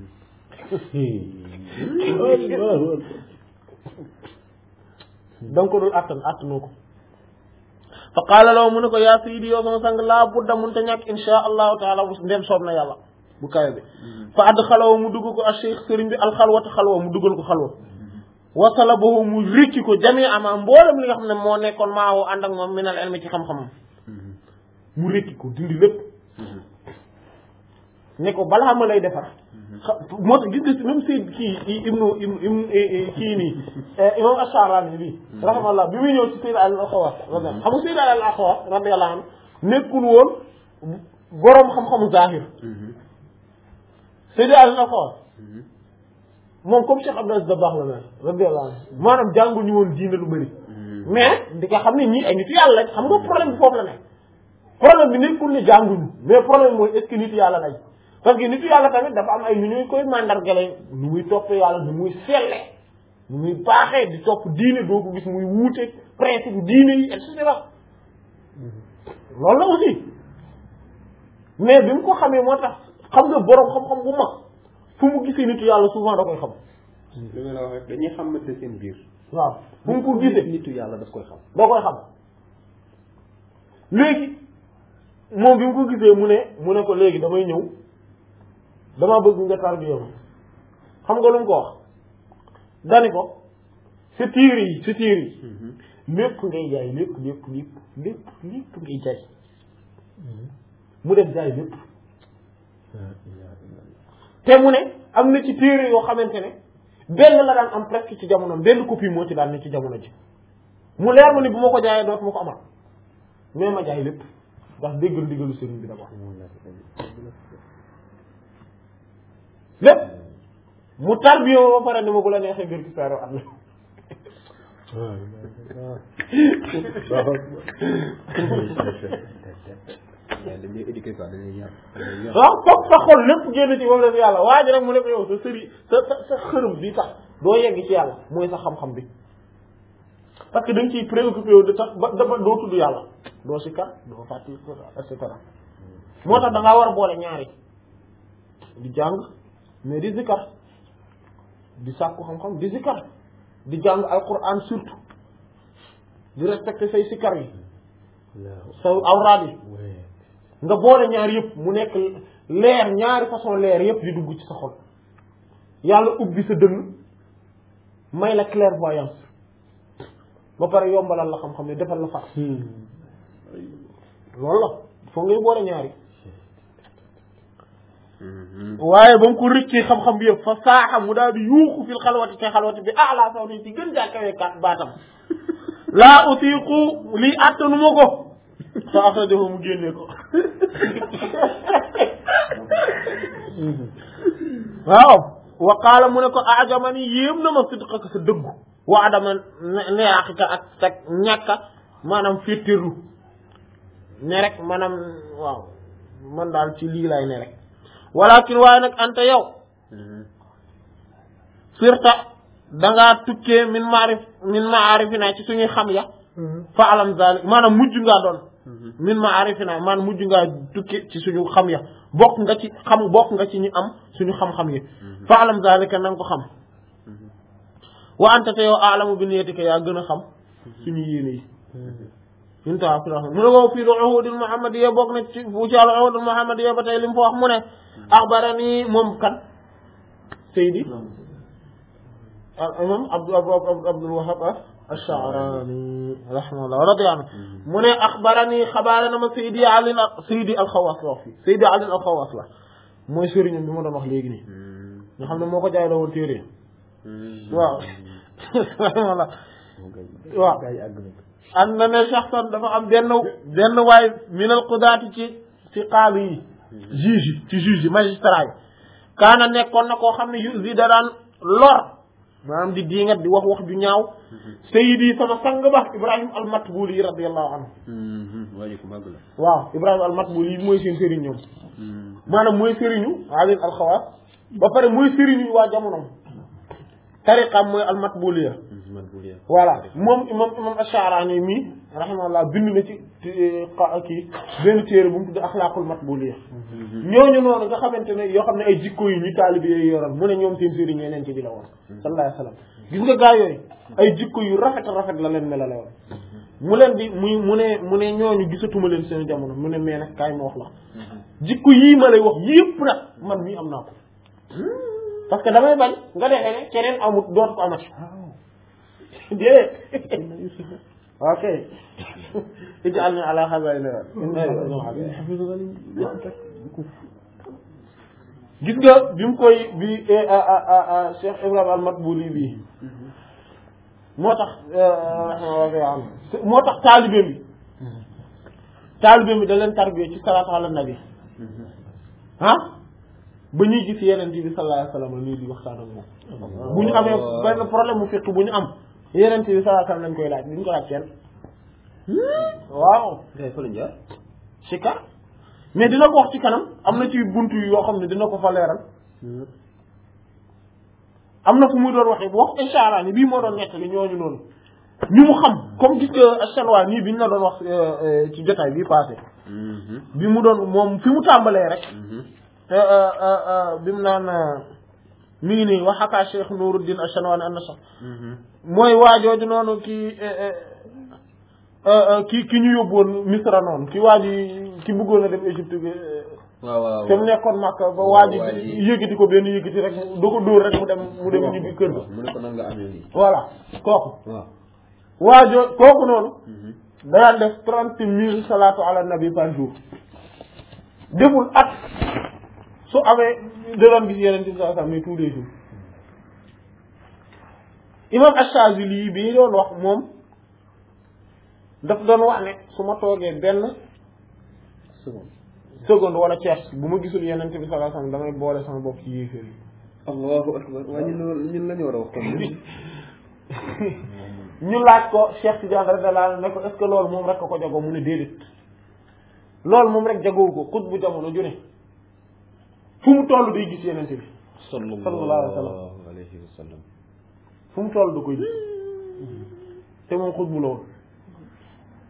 [SPEAKER 1] danga ko dul attanoo ko fa qaala law mu ne ko yaa sayyidi yow sama sang laa budda mun te ñàkk insha allahu taala bu ndem soob na yàlla bu kawe bi fa add xalawa mu dugg ko a cheikh sëriñ bi alxalwata xalwa mu duggal ko xalwa wasala boobu mu récci ko jami ama mboolem li nga xam ne moo nekkoon maawo ànd ak moom minal ilmi ci xam-xamam mu récci ko dindi lépp ne ko balaa ma lay defar moo tax gis nga si même si kii ibnu kii nii imam Ash-Sha'rani bi rahimahullah bi muy ñëw ci Sayyid al-Akhawas xam nga Sayyid al-Akhawas radiyallahu anhu nekkul woon boroom xam-xamu zahir Sayyid al-Akhawas moom comme Cheikh Abdou Aziz Dabakh la mel radiyallahu anhu maanaam jànguñu woon diine lu bëri mais di nga xam ne ñii ay nitu yàlla lañ xam nga problème bi foofu la nekk problème bi nekkul ne jànguñu mais problème mooy est-ce que nitu yàlla lañ parce que nitu yàlla tamit dafa am ay nu ñuy koy mandargale nu muy topp yàlla nu muy selle nu muy baaxee di topp diine doo ko gis muy wuute principe diine yi et cetera loolu la aussi mais bi mu ko xamee moo tax xam nga boroom xam-xam bu mag fu mu gisee nitu yàlla souvent da koy xam.
[SPEAKER 2] li ma la wax rek dañuy xamante seen biir.
[SPEAKER 1] waaw fu mu ko gisee
[SPEAKER 2] nitu yàlla daf koy xam.
[SPEAKER 1] da koy xam léegi moom bi mu ko gisee mu ne ko léegi damay ñëw damaa bëgg nga tarbiya ma xam nga lu mu ko wax dani ko sa tiir yi lépp ngay jaay lépp ngay jaay mu dem jaay lépp te mu ne am na ci téere yoo xamante ne benn la daan am presque ci jamono benn copie moo ci daan ne ci jamono ji mu leer ma ni bu ma ko jaayee dootuma ko amal mais ma jaay lépp ndax déggal diggalu sëriñ bi d'abord lépp mu tarbiyoo ba pare ni ma bu la neexee gër gi saaro at la
[SPEAKER 2] dañuy éduquer quoi dañuy yar.
[SPEAKER 1] waaw foog sa xol lépp génn ci moom la fi yàlla waa ji rek mu ne ko yow sa sëri sa xërëm bi tax doo yegg ci yàlla mooy sa xam-xam bi parce que dañ ciy préoccupé wu de tax ba doo tudd yàlla doo si kar doo fàttali et cetera moo tax da ngaa war a boole ñaari di jàng mais di zikar di sàkku xam-xam di zikar di jàng alquran surtout di respecter say sikar yi sa awraad yi nga boole ñaar yëpp mu nekk leer ñaari façon leer yëpp di dugg ci sa xol yàlla ubbi sa dënn may la clairvoyance ba pare yombalal la xam-xam ne defal la fas loolu la foo ngay boole ñaari waaye ba mu ko rëccee xam-xam bi yëpp fa saaxa mu daal di yuuxu fil xalwati te xalwati bi ala saw ni ci gën jaa kawee kat baatam laa utiiqu lii attanu ma ko fa axrajahu mu génnee ko waaw wa qaala mu ne ko ajamani yéem na ma sidqaka sa dëggu wa adama neexika ak sa ñàkka maanaam féttéerlu ne rek maanaam waaw man daal ci lii lay ne rek walakin waaye nag anta yow sirta dangaa tukkee min maarifina ci suñuy xam ya fa alam zalik maanaam mujj ngaa doon min maarifina maanaam mujj ngaa tukkee ci suñu xam ya bokk nga ci ñu am suñu xam-xam yi fa alam zalika na nga ko xam wa anta te yow alamu bi niyatika yaa gën a xam suñu yéene yi inta fi mu ne wow fii lu uhudul muhammadiyya bokk na ci bu ci al uhudul muhammadiyya ba tey li mu fa wax mu ne axbarani moom kan Seydi imam Abdul Wahhab ash-Sha'rani rahimahullah radiya anhu mu ne axbarani xabaare na ma Seydi Ali al-Xawaas la wax fii Seydi Ali al-Xawaas la mooy sëriñam bi ma doon wax léegi nii nga xam ne moo ko jaay la woon téere waaw rahimahullah waaw am na ne shaxsan dafa am benn waay minal qudaati ci qaadi yi juge yi magistrat yi kaana nekkoon na koo xam ne yusi da daan lor maanaam di diingat di wax ju ñaaw sayyidi sama sang ba Ibrahim al-Matbuli radiyallahu anhu waaw Ibrahim al-Matbuli mooy seen sëriñ ñoom maanaam mooy sëriñu Ali al-Xawaas ba pare mooy sëriñu waa jamonoom tariqam mooy al-Matbuliya voilà moom imam Ash-Sha'rani mi rahimahullah bind na ci kii benn téere bu mu tudd Axlaaqul Matbuliya ñooñu noonu nga xamante ne yoo xam ne ay jikko yi ñu taalibe yooyu yoroon mu ne ñoom seen sëriñ yeneen ci bi la woon sallallahu alayhi wa sallam gis nga gaa yooyu ay jikko yu rafet la leen melale woon mu leen di mu ne ñooñu gisatuma leen seen jamono mu ne mais nag kaay ma wax la jikko yii ma lay wax yëpp nag man mii am naa ko parce que damay bañ nga defee ne keneen amut doot ko amati déedéet ok ij'alni ala khaza'in gis nga bi mu koy bi Cheikh Ibrahim al-Matbuli bi moo tax taalibe bi da leen tarbiya ci salaatu ala nabi ba ñuy gis yeneen bi sallallahu alayhi wasallam nii di waxtaan ak moom bu ñu amee benn problème mu fiq bu ñu am yeneen bi sallallahu alayhi wasallam lañ koy laaj duñ ko laaj kenn waaw sikar mais dina ko wax ci kanam am na ci buntu yoo xam ne dina ko fa leeral am na fu muy doon waxee bu wax inshaallah ni bii moo doon nettali ñooñu noonu ñu mu xam comme gis nga Ash-Shalwani nii bi ñu la doon wax ci jotaay bii passé bi mu doon moom fi mu tàmbalee rek bi mu naan mi ngi nii wax aka Cheikh Nuruddin Ash-Shalwani an sax mooy waajooju noonu ki ñu yóbbuwoon Misra noonu ki bëggoon a dem Égypte bi waaw te mu nekkoon Makka ba waaji yëgati ko benn yëgati rek doo ko dóor rek mu dem ñibbi kër ga
[SPEAKER 2] mu ne ko nan nga amee nii
[SPEAKER 1] voilà kooku waajoo kooku noonu daan def 30 000 salaatu ala nabi par jour deful at su amee da doon gis yeneen ci saa saa mais tous les jours imam Ash-Shazili bi doon wax moom daf doon wax ne su ma toogee benn seconde wala tiers bu ma gisul yeneen bi sallallahu alayhi wasallam damay boole sama bopp ci yéeféer yi
[SPEAKER 2] allahu akbar waaye ñun lañu war a wax comme
[SPEAKER 1] ñu laaj ko Cheikh Tidiane radiyallahu anhu ne ko est-ce que loolu moom rek ko jagoo mu ne déedéet loolu moom rek jagoo ko xut bu jamono ju ne fu mu toll day gis yeneen bi sallallahu alayhi wasallam fu mu toll da koy gis te moom xut bu loolu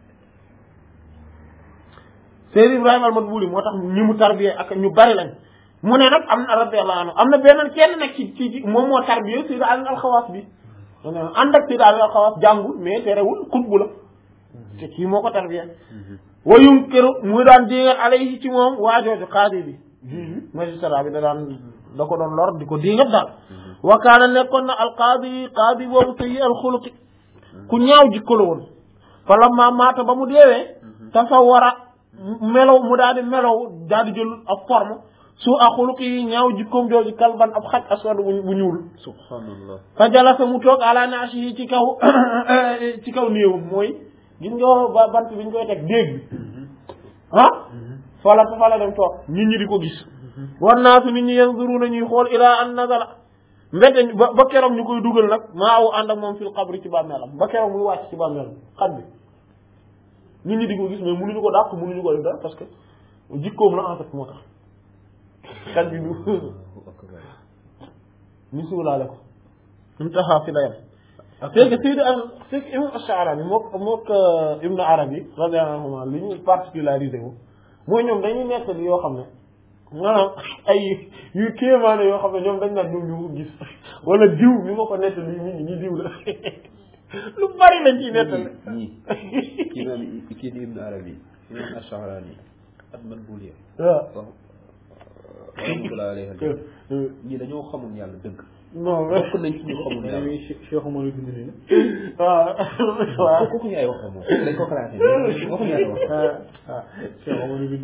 [SPEAKER 1] Seydou Ibrahima al-Matbuli moo tax ñi mu tarbiyee ak ñu bari lañ mu ne nag am na radiyallahu anhu am na beneen kenn nag ci moom moo tarbiya Sayyid Ali al-Khawaas bi ànd ak Sayyid Ali al-Khawaas jàngul mais terewul xutbu la te kii moo ko tarbiya wayum këru muy daan diingat alayhi ci moom waajooju qaadi bi magistrat bi da ko doon lor di ko diingat daal wa kaana nekkoon na qaadi boobu sayyi al-xuluqi ku ñaaw jikko la woon fa lamma maata ba mu deewee tasawwara melow mu daal di melow daal di jël ab forme su a xuluqi yi ñaaw jikkoom jooju kalban ab xaj aswad bu ñuul
[SPEAKER 2] subhanallah
[SPEAKER 1] fa jalasa mu toog ala naashi yi ci kaw néewum mooy gis nga bant bi ñu koy teg déeg bi fala dem toog nit ñi di ko gis war naa su nit ñi yanzuruna ñuy xool ilaa an nazala mbete ba keroog ñu koy dugal nag maa wu ànd ak moom fil qabri ci bàmmeelam ba keroog muy wàcc ci bàmmeelam xaj bi nit ñi di ko gis mais mënuñu ko dàq mënuñu ko def dara parce que jikkoom la en fait moo tax xaj bi du ñu suulaale ko ñu taxaw fi la yem c'est que imam Ash-Sha'rani mook Ibn Arabi radiyallahu anhu li ñu particularisé wu mooy ñoom dañuy nekk li yoo xam ne maanaam ay yu kéemaane yoo xam ne ñoom dañ naan ñu ko gis wala diw mi ma ko nettali ñi diw la lu bari lañ ciy nettali
[SPEAKER 2] ñii kii di Ibn Arabi imam Ash-Sha'rani ak man buliya rahmatullah alayhi ñii dañoo xamul yàlla dëgg
[SPEAKER 1] non
[SPEAKER 2] bokk nañ ci ñu xamul yàlla
[SPEAKER 3] Cheikh Omar yu bind nii
[SPEAKER 1] waaw
[SPEAKER 2] kooku ñu ay wax moom dañ ko classé waxuñu ay wax
[SPEAKER 3] Cheikh Omar yu bind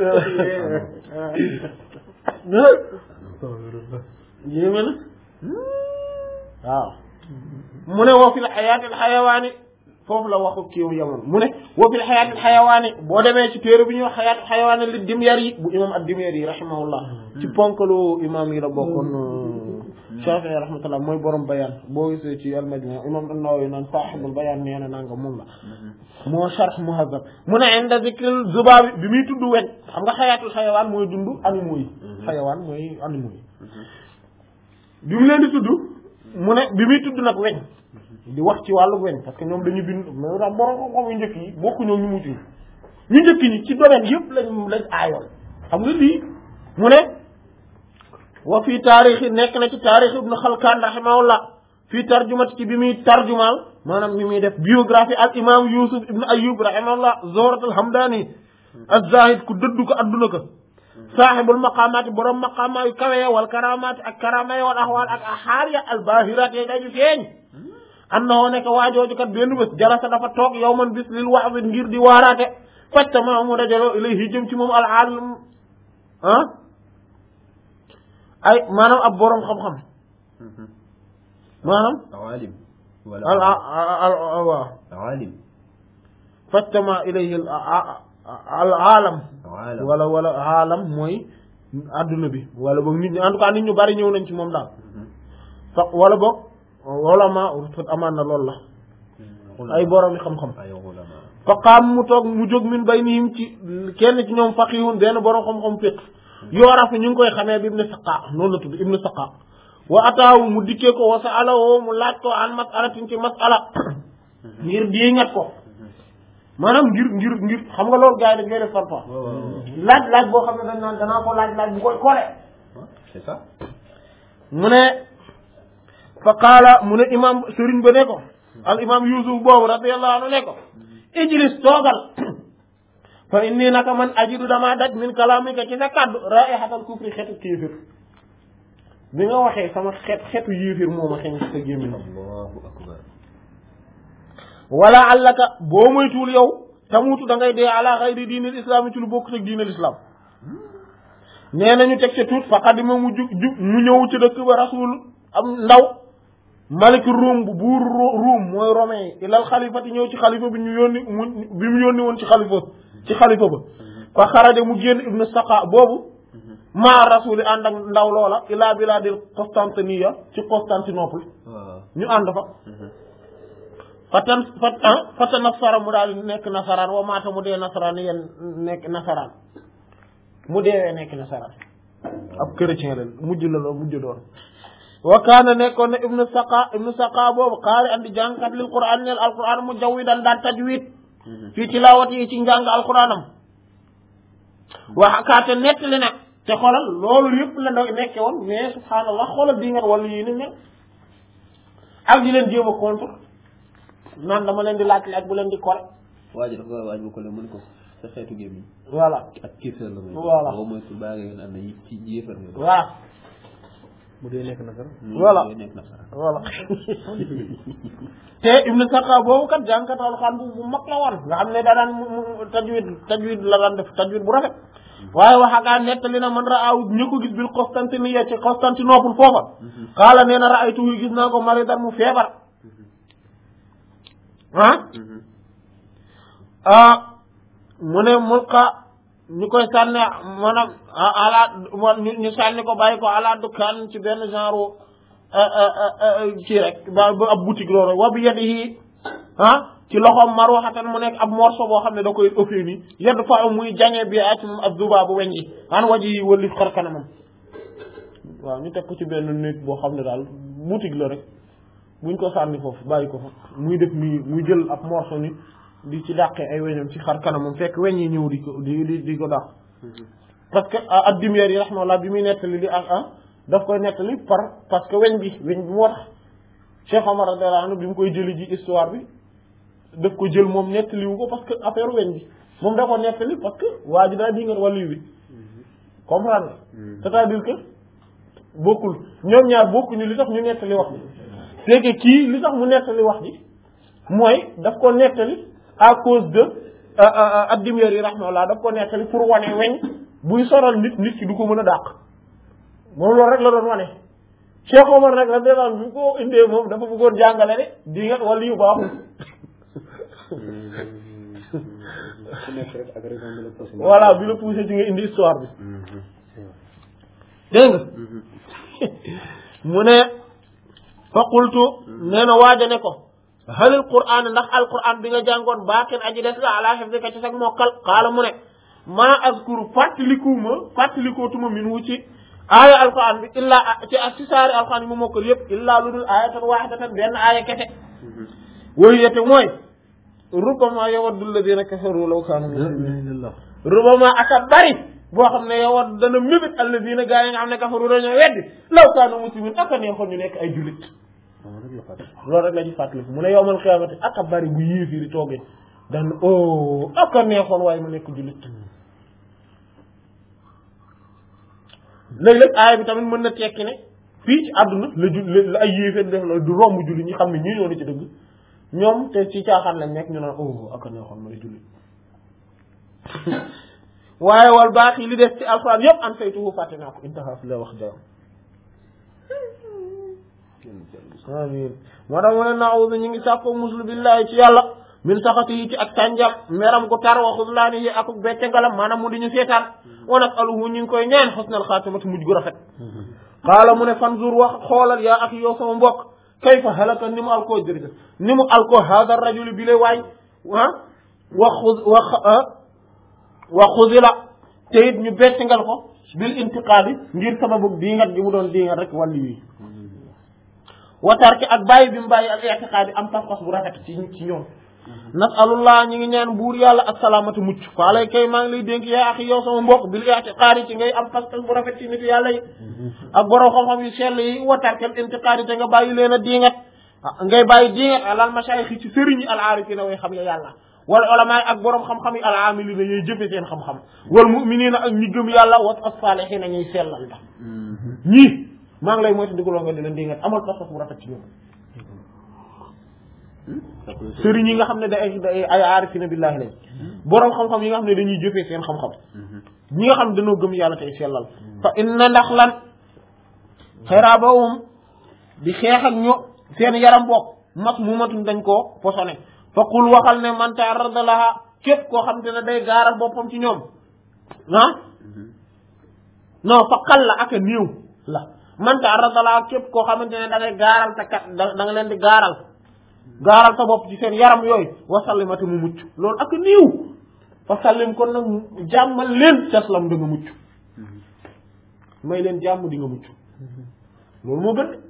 [SPEAKER 1] yéeme na waaw mu ne wa fil xayaatil xayawaani foofu la waxu kiiw yamoon mu ne wa fil xayaatil xayawaani boo demee ci téere bi ñuy wax xayaatil xayawaani li Dimyari bu imam ad-Dimyari rahimahullah ci ponkalu imam yi la bokkoon Shafi'i rahmatullah mooy borom bayaan boo gisee ci al-Majmu' imam an-Nawawi naan sahibul bayaan nee na nanga moom la moo sharh Muhazzab mu ne inda zikril zubaab bi muy tudd weñ xam nga xayaatul xayawaan mooy dund animaux yi xayawaan mooy animaux yi bi mu leen di tudd mu ne bi muy tudd nag weñ di wax ci wàllu weñ parce que ñoom dañu bind mais daal borom xam-xam yu njëkk yi bokku ñoom ñu mucc ñu njëkk ñi ci domaine yëpp lañ aayoon xam nga lii mu ne wa fii taarix nekk na ci taarix ibnu Xalkaan rahimahullah fii tarjumat ci bi muy tarjumaal maanaam bi muy def biographie al imam Yusuf ibnu Ayyub rahimahullah Zuhrat al Hamdani az-Zahid ku dëddu ko adduna ko saaxibul maqaamaati borom maqaamaa yu kawe wal karaamaati ak karaama wal ahwaal ak axaariya al baahiraat yi dañu feeñ annahu nekk waajooju kat benn bés jalasa dafa toog yawman bis lil wa'd ngir di waaraate fajtama mu dajaloo ilayhi jëm ci moom al aalim ay maanaam ab borom xam-xam maanaam
[SPEAKER 2] alim
[SPEAKER 1] waaw
[SPEAKER 2] alim
[SPEAKER 1] fajtama ilayhi al aalam wala aalam mooy adduna bi wala boog nit ñi en tout cas nit ñu bari ñëw nañ ci moom daal fa wala boog ulama amaan na loolu la ay borom yi xam-xam fa qaam mu toog mu jóg min baynihim ci kenn ci ñoom faqihun benn borom xam-xam fiqh yoorafu ñu ngi koy xamee bi ibnu Saqa noonu la tudd ibnu Saqa wa ataawu mu dikkee ko wa sa'alahu mu laaj ko an mas'alatin ci mas'ala ngir di ngat ko maanaam ngir xam nga loolu gars yi dañ koy def parfois laaj boo xam ne dañ naan danaa ko laaj bu koy kole
[SPEAKER 2] c'est ça
[SPEAKER 1] mu ne fa qaala mu ne imam sëriñ ba ne ko al imam Yusuf boobu radiyallahu anhu ne ko ijlis toogal fa inni naka man ajidu damaa daj min kalaamika ci sa kàddu raihatal kufri xetu kéefir bi nga waxee sama xetu yéefir moo ma xeeñ ci sa gémmiñ
[SPEAKER 2] allahu akbar
[SPEAKER 1] wala allaka boo moytuwul yow tamutu da ngay dee ala xayri diinil islam yi ci lu bokk ak diinil islam nee nañu teg ca tuut fa xadima mu mu ñëw ci dëkk ba rasul am ndaw malik ruum bu buur ruum mooy romain ilal xalifati ñëw ci xalifa bi ñu yónni bi mu yónni woon ci xalifa ba fa xaraja mu génn ibnu Saqa boobu maa rasuli ànd ak ndaw loola ila biladil Constantinople ci Constantinople ñu ànd fa fata nasara mu daal nekk nasaraan wa maata mu dee nasaraan yéen nekk nasaraan mu deewee nekk nasaraan ab chrétien la mujj doon wa kaana nekkoon ne ibnu Saqa boobu xaari andi jàngkat lil Qur'an neel alquran mu jawwidan daan tajwid fii tilaawati yi ci njàng alquranam wa xakaate nettali nag te xoolal loolu yëpp la ndaw nekke woon mais subhaanallah xoolal di nga wàllu yi ni mel ak di leen jéem a contre naan dama leen di laaj bu leen di kore
[SPEAKER 2] waa ji dafa waaj bu ko le mën ko sa xeetu gémmiñ
[SPEAKER 1] voilà
[SPEAKER 2] ak kiifar la may
[SPEAKER 1] voilà
[SPEAKER 2] boo mooy su bàyyi ngeen ànd yi ci yéefar nga
[SPEAKER 1] voilà
[SPEAKER 3] bu dee nekk nasara
[SPEAKER 1] voilà
[SPEAKER 2] nekk nasara
[SPEAKER 1] voilà te Ibn Sakka boobu kat jàngkat alxuraan bu mag la woon nga xam ne da daan tajwid la daan def tajwid bu rafet waaye waxagaa nettali na man raaw ñu ko gis bil Constantinople ci Constantinople foofa xaala nee na raaytuhu gis naa ko maridan mu feebar mu ne mulqa ñu koy sànni maanaam ala ñu sànni ko bàyyi ko ala dukkaan ci benn genre ci rek ba ab boutique loolu wa bi yadihi ci loxoom marwaxatan mu nekk ab morceau boo xam ne da koy ëppee nii yedd fa muy jañee bi ci moom ab duba bu weñ yi an waji yi wëlif xar kanamam waaw ñu teg ko ci benn néeg boo xam ne daal boutique la rek buñ ko sànni foofu bàyyi ko fa muy def nii muy jël ab morceau ni di ci dàqee ay weñam ci xar kanamam fekk weñ yi ñëw di ko dàq parce que ad-Dimyari rahimahullah bi muy nettali li daf koy nettali parce que weñ bi moo tax Cheikh Omar radiyallahu anhu bi mu koy jëli ji histoire bi daf ko jël moom nettaliwu ko parce que affaire weñ bi moom da ko nettali parce que waa ji daa di nga wàllu bi comprendre c'est-à-dire que bokkul ñoom ñaar bokkuñu li tax ñu nettali wax ji c'est que kii li tax mu nettali wax ji mooy daf ko nettali à cause de ad-Dimyari rahimahullah daf ko nettali pour wane weñ buy soral nit ki du ko mën a dàq moom loolu rek la doon wane Cheikh Omar nag la daan bu ko indee moom dafa bëggoon jàngale de di nga wala yu baaxul
[SPEAKER 3] ku nekk rek ak raison bi la poussé
[SPEAKER 1] voilà bi la poussé ci nga indi histoire bi dégg nga mu ne fa qultu nee na waaja ne ko halil qur'an ndax alquran bi nga jàngoon baakin aji des la ala hifdika ci sag mokkal xaala mu ne maa azkuru fàttalikootuma min wu ci aaya alquran bi illaa ci ak ci saari alquran yi mu mokkal yëpp illaa lu dul aayatan waahidatan benn aaya kese wooyu yete mooy rubbama yawaddu alladhina kafaru law kaanu muslimin rubbama aka bari boo xam ne yawaddu dana mébét alladhina gaa yi nga xam ne kafaru dañoo weddi law kaanu muslimin aka neexoon ñu nekk ay jullit loolu rek la ci fàttaliku mu ne yawmal qiyaamati aka bari bu yéefiri toogee dan aka neexoon waaye mu nekk jullit léeg-léeg aaya bi tamit mën na tekki ne fii ci àdduna la ay yéeféer def la du romb julli ñi xam ne ñii ñoo ne ci dëgg ñoom te ci caaxaan lañ nekk ñu naan aka neexoon may julli waaye wal baax yi li des ci alxuraan yëpp an saytuhu fàtte naa ko intaha fi la wax jawam amin moo tax mu ne naawuzu ñu ngi sàkkoo muslu billahi ci yàlla min saxati yi ci ak tànjam meram ko tar wa xuslaani yi ak becce ngalam maanaam mu di ñu seetaan wa nasaluhu ñu ngi koy ñaan xusnal xaatimati mujj gu rafet xaala mu ne fanzur wax xoolal yaa ak yow sama mbokk kayfa halaka ni mu alkoo jërëjëf ni mu alkoo hada rajuli bi lay waay wa xuzila te it ñu becce ngal ko bil intiqaadi ngir sababu diingat gi mu doon diingat rek wàllu yi watarki ak bàyyi bi mu bàyyi ak i'tiqaadi am pas-pas bu rafet ci ñoom nasalullah ñi ngi ñaan buur yàlla ak salaamatu mucc faa lay kay maa ngi lay dénk yaa ak yow sama mbokk bil i'tiqaadi ci ngay am pas-pas bu rafet ci nit yàlla yi ak borom xam-xam yu sell yi watarkal intiqaadi te nga bàyyi leen a diingat ngay bàyyi diingat alal mashaayix ci sëriñ yi al aarifina way xam ya yàlla wal ulama ak borom xam-xam yi al aamilina ñuy jëfe seen xam-xam wal mu'minina ak ñi gëm yàlla was as-saalihiina ñuy sellal la ñii maa ngi lay moytu digaloo nga di leen diingat amal pas-pas bu rafet ci ñoom sëriñ yi nga xam ne day ay aarifina billahi lañ borom xam-xam yi nga xam ne dañuy jëfee seen xam-xam ñi nga xam ne dañoo gëm yàlla tey sellal fa inna ndax lan xeraabawum di xeex ak ñu seen yaram bopp mas mu matuñ dañ koo posone fa qul waxal ne man ta'arrada laha képp koo xam te ne day gaaral boppam ci ñoom non fa qal la ak a néew la man ta'arrada laha képp koo xamante ne da ngay gaaral sa kat da nga leen di gaaral sa bopp ci seen yaram yooyu wasallimati mu mucc loolu ak niiw fa sallim kon nag jàmmal leen taslam da nga mucc may leen jàmm di nga mucc loolu moo gën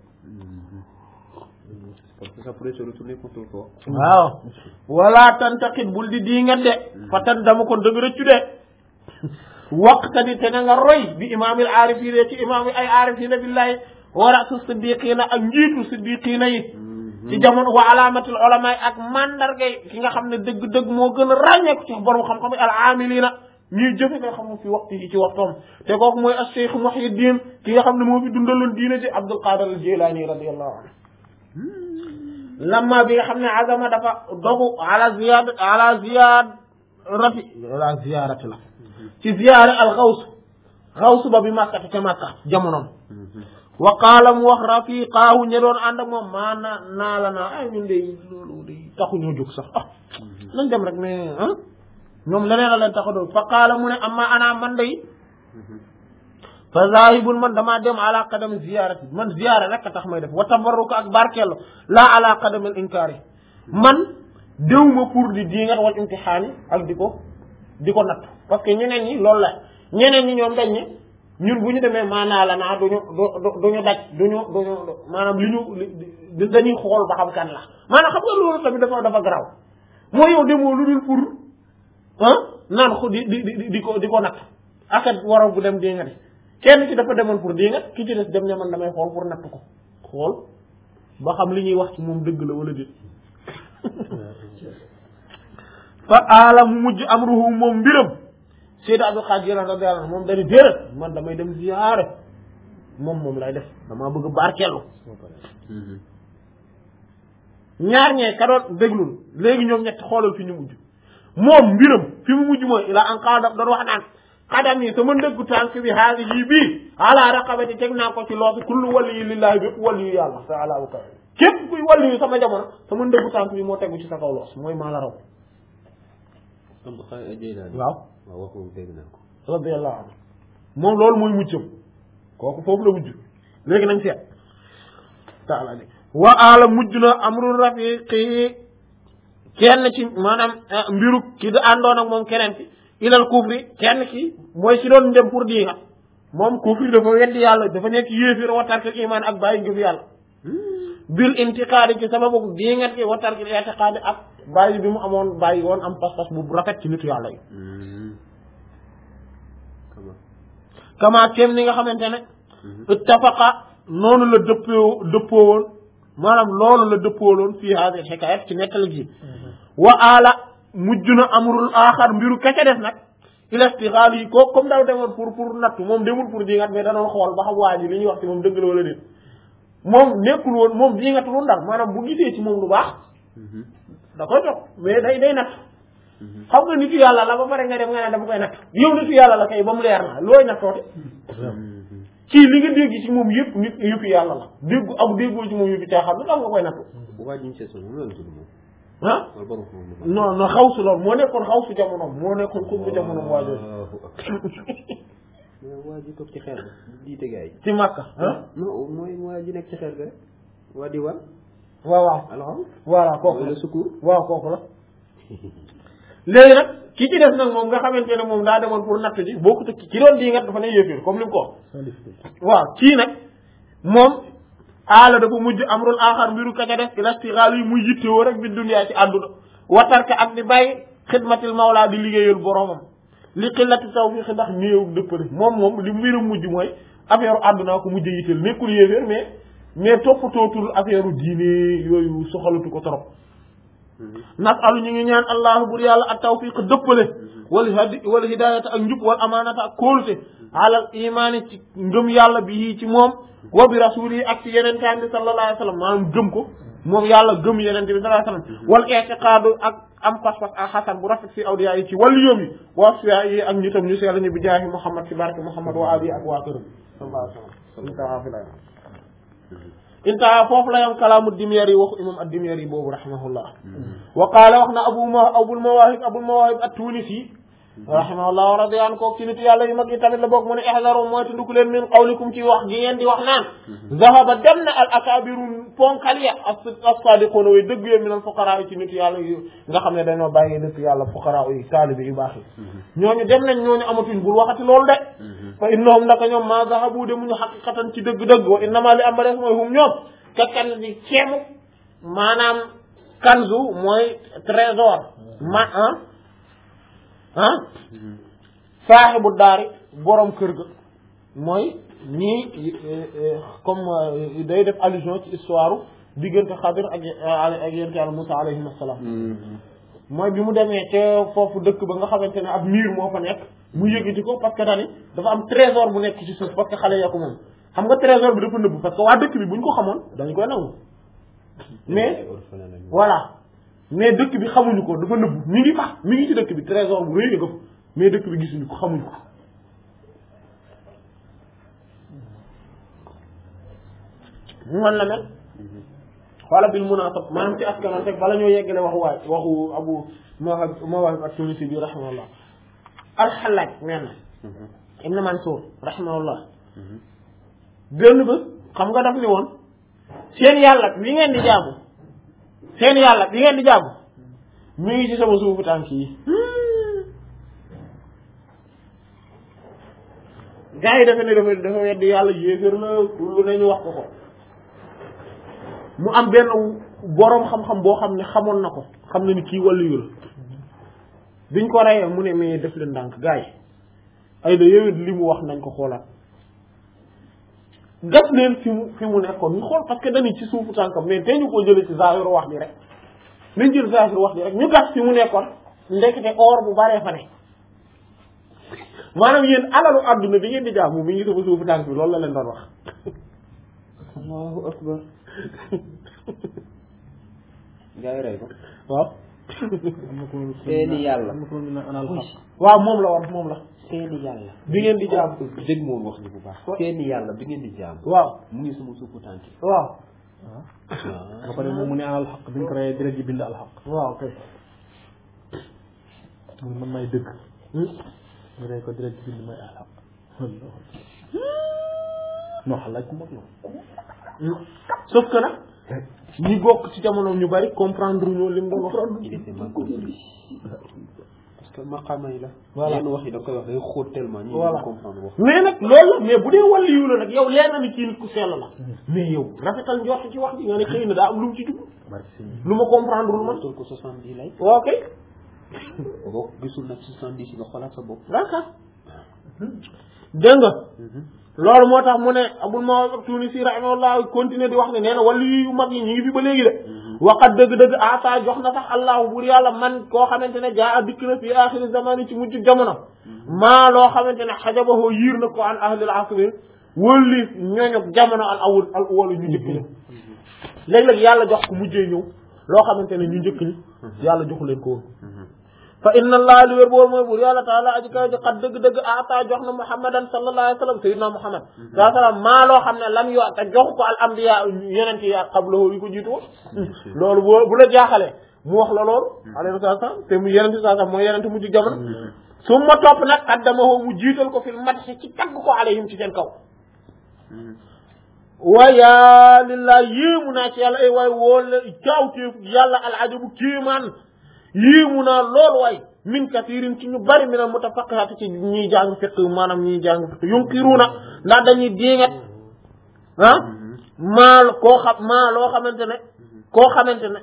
[SPEAKER 2] parce que ça pourrait se retourner contre toi.
[SPEAKER 1] waaw wala tantaqit bul di nga de fa tan dama kon dëgg rëccu de waqtadi te na nga roy bi imaamil aarifiina ci imaam ay aarifiina billahi wa ra'su siddiqiina ak njiitu siddiqiina yi ci jamono wa alaamatul ulama ak mandargay ki nga xam ne dëgg-dëgg moo gën a ràññeeku ci borom xam-xam al aamiliina ñuy jëfe nga xam ne fi waxtu yi ci waxtoom te kooku mooy as-Cheikh Muhyiddin ki nga xam ne moo fi dundaloon diine ci Abdul Qadir al-Jilani radiyallahu anhu lamma bi nga xam ne azama dafa dogu ala ziyarati la ci ziyaare al xaws ba bi Makka te Makka jamonoom wa qaala mu wax rafiqaahu ñe doon ànd ak moom maana naa la naa ay ñun de loolu de taxuñoo jóg sax nañ dem rek mais ñoom leneen la leen tax a doon fa qaala mu ne amma ana man day fa zahibun man damaa dem ala qadam ziyarati man ziyaare rek a tax may def wa tabarruka ak barkeello laa ala qadam al inkaari man déwma pour di diingat wal imtixaani ak di ko natt parce que ñeneen ñi loolu la ñeneen ñi ñoom dañ ne ñun bu ñu demee maanaa la naa duñu maanaam dañuy xool ba xam kan la maanaam xam nga loolu tamit dafa garaaw moo yow demoo lu dul pour naan ko di ko natt akat waraw bu dem diingati kenn ci dafa demoon pour diingat ki ci des dem ne man damay xool pour natt ko xool ba xam li ñuy wax ci moom dëgg la wala déet fa aala mu mujj amruhu moom mbiram Seydi Abdul Qadir radiyallahu anhu moom dañu déedéet man damay dem ziyaare moom lay def damaa bëgg barkeelu ñaar ñee ka doon déglul léegi ñoom ñett xoolal fi ñu mujj moom mbiram fi mu mujj mooy ila an qaada doon wax naan xadam yi sama ndëggu tànk bi haali yii bii ala raqabati teg naa ko ci loosi kullu wali yi lillahi bépp wali yu yàlla ta'ala wa ta'ala képp kuy wali yu sama jamono sama ndëggu tànk bi moo tegu ci sa kaw loos mooy maa la raw waaw
[SPEAKER 2] wax moom dégg naa ko
[SPEAKER 1] radiyallahu anhu moom loolu mooy mujjam kooku foofu la mujj léegi nañ seet taala ni wa ala mujj na amru rafiqi kenn ci maanaam mbiru ki da àndoon ak moom keneen ki ilal kufri kenn ki mooy ci doon dem pour diingat moom kufri dafa weddi yàlla dafa nekk yéefir wa tarkil iman ak bàyyi ngëf yàlla bil intiqaadi ci sababu diingat ki wa tarkil i'tiqaadi ak bàyyi bi mu amoon bàyyi woon am pas-pas bu rafet ci nitu yàlla yi kama kem ni nga xamante ne ittafaqa noonu la dëppoo woon maanaam loolu la dëppoo woon fii haadi xikaayat ci nettali gi wa ala mujj na amrul aaxar mbiru kece def nag ilastigaal yi kooku comme daw demoon pour nattu moom demul pour diingat mais da doon xool ba xam waa ji li ñuy wax ci moom dëgg la wala déet moom nekkul woon moom diingatu woon daal maanaam bu gisee ci moom lu baax da koy toog mais day natt xam nga nitu yàlla la ba pare nga dem nga ne dama koy natt yow nitu yàlla la kay ba mu leer na looy nattoote ci li nga dégg ci moom yëpp nit yëpp yàlla la déggu ak déggoo ci moom yëpp caaxaan lu tax nga koy nattu ah non xawsu loolu moo nekkoon xawsu jamonoom moo nekkoon xutbu jamonoom waa jooju
[SPEAKER 2] waa ji toog ci xeer ga jiite gars yi
[SPEAKER 1] ci Makka
[SPEAKER 2] non mooy waa ji nekk ci xeer ga rek waa di
[SPEAKER 1] waaw
[SPEAKER 2] alors
[SPEAKER 1] voilà kooku
[SPEAKER 2] le secours
[SPEAKER 1] waaw kooku la léegi nag ki ci des nag moom nga xamante ne moom daa demoon pour natt ji bokkut ki doon di ngat dafa ne yéeféer comme li mu ko waaw kii nag moom aala dafa mujj amrul aaxar mbiru kaca def ilastigaal yi muy yittewoo rek bi dunyaa ci àdduna watarka ak di bàyyi xidmatil mawla di liggéeyal boromam li xillati tawfiq ndax néew dëppale moom li mbiru mujj mooy affaire àdduna ko mujj yitteel nekkul yéeféer mais toppatootul affaire diine yooyu soxalatu ko trop nasalu ñu ngi ñaan allah bur yàlla ak tawfiq dëppale wal hidayata ak njub wal amaanata ak kóolute alal imaani ci ngëm yàlla bi ci moom wa bi rasuli ak ci yeneen bi sallallahu alayhi wa sallam maanaam gëm ko moom yàlla gëm yeneen bi sallallahu alayhi wa sallam wal i'tiqaadu ak am pas-pas ak xasan bu rafet fi awliya yi ci wàllu yoom yi wa asfiya yi ak ñitam ñu sell ñu bi jaahi muhammad ci barke muhammad wa ali ak waa këram sallallahu alayhi wa sallam intaha foofu la yam kalaamu Dimyari waxu imam ad-Dimyari boobu rahimahullah wa qaala wax na abul mawahib at-Tunisi rahimahullah wa radiya anhu kooku ci nitu yàlla yu mag yi tamit la bokk mu ne ihdaru mooy tunduku leen min qawlikum ci wax gi ngeen di wax naan zahaba dem na al akabiru ponkal ya as-sadiquna way dëgg yee min al fuqara yi ci nitu yàlla yu nga xam ne dañoo bàyyi nitu yàlla fuqara yi taalibi yu baax yi ñooñu dem nañ ñooñu amatuñ bul waxati loolu de fa innahum ndaka ñoom ma zahabu de muñu xaqiqatan ci dëgg-dëgg wa innama li am ba des mooy hum ñoom ka kan di ceemu maanaam kanzu mooy trésor saaxibu daari borom kër ga mooy ñii comme day def allusion ci histoire diggante Xadir ak yonent Yàlla Musaa alayhi salaam mooy bi mu demee te foofu dëkk ba nga xamante ne ab miir moo fa nekk mu yëgati ko parce que daani dafa am trésor bu nekk ci suuf parce que xale yaa ko moom xam nga trésor bi dafa nëbbu parce que waa dëkk bi buñ ko xamoon dañ koy nangu mais voilà mais dëkk bi xamuñu ko dafa nëbbu mi ngi ci dëkk bi trésor bu rëy nga fa mais dëkk bi gisuñu ko xamuñu ko mu wan la mel wala bil munasab maanaam ci askanam teg bala ñoo yeggale waxu Abu Mawahib at-Tunisi bi rahimahullah al-Hallaj nee na Ibn Mansour rahimahullah benn ba xam nga daf ni woon seen yàlla bi ngeen di jaamu mi ngi ci sama suufu tànk yi gars yi dafa weddi yàlla yéeféer la lu ne ñu wax ko mu am benn boroom xam-xam boo xam ne xamoon na ko xam ne ni kii wàllu la biñ ko reyee mu ne mais def leen ndànk gars yi ay da yowét li mu wax nañ ko xoolaat gas leen fi mu nekkoon ñu xool parce que dañu ci suufu tànkam mais te ñu ko jëlee ci zaahiru wax bi rek nañ jël zaahiru wax bi rek ñu gas fi mu nekkoon ndekete or bu baree fa ne maanaam yéen alalu àdduna bi ngeen di jaamu mi ngi sama suufu tànk bi loolu la leen doon wax
[SPEAKER 2] allahu akbar gaa yi rey ko
[SPEAKER 1] waaw
[SPEAKER 2] seeni yàlla
[SPEAKER 1] waaw moom la
[SPEAKER 2] seeni yàlla
[SPEAKER 1] bi ngeen di jaam
[SPEAKER 2] dégg moom wax ji bu baax seeni yàlla bi ngeen di jaam
[SPEAKER 1] waaw
[SPEAKER 2] mu ngi sama suufu tànk yi
[SPEAKER 1] waaw
[SPEAKER 3] ba pare moom mu ne anal xaq bi ñu ko reyee direct ji bind al xaq
[SPEAKER 1] waaw kay
[SPEAKER 3] mu man may dëgg ñu rey ko direct ji bind may al xaq non xalaat ku mag la
[SPEAKER 1] sauf que nag ñi bokk ci jamono ñu bari comprendre ñoo lim doon wax
[SPEAKER 2] il était mal compris parce que maqaama yi la
[SPEAKER 1] voilà
[SPEAKER 2] yenn wax yi da koy wax day xóot tellement ñi
[SPEAKER 1] voilà
[SPEAKER 2] comprendre wax
[SPEAKER 1] mais nag loolu mais bu dee wàllu yu la nag yow leer na ni kii nit ku sell la mais yow rafetal njort ci wax bi nga ne xëy na daa am lu mu ci dugg lu ma comprendre lu man
[SPEAKER 2] tul ko 70 lay
[SPEAKER 1] ok
[SPEAKER 2] boo gisul nag 70 yi nga xoolaat sa bopp
[SPEAKER 1] d'accord dégg nga loolu moo tax mu ne Abul Mawahib Tunisi rahimahullah continuer di wax ne nee na wàllu yu mag yi ñu ngi fi ba léegi de waxat dëgg-dëgg ata jox na sax allahu bur yàlla man koo xamante ne jaa dikk na fi axiri zamani ci mujj jamono maa loo xamante ne xajabahu yiir na ko an ahlil asri wëlli ñooñu jamono al awwal ñu njëkk ñi léeg-léeg yàlla jox ko mujjee ñëw loo xamante ne ñu njëkk ñi yàlla joxu leen ko woon fa inna allah li wér boobu mooy buur yàlla taala aji kaw ji xat dëgg-dëgg ata jox na muhammadan sallallahu alayhi wa sallam sayyidina muhammad sallallahu alayhi wa sallam maa loo xam ne lam yo te jox ko al anbiya yeneen yi qablahu yi ko jiitu woon loolu bu la jaaxalee mu wax la loolu alayhi salaam te mu yeneen saa sax mooy yeneen mujj jamono su ma topp nag qaddamahu mu jiital ko fil madh ci tagg ko alayhim ci seen kaw waya lillah yéemu naa ci yàlla ay waay wóole kaawteef yàlla al ajabu kéemaan yéemu naa loolu waay min kasirin ci ñu bari min al mutafaqihat ci ñiy jàng fiqh maanaam ñiy jàng fiqh yunkiruuna ndax dañuy diingat maa loo xamante ne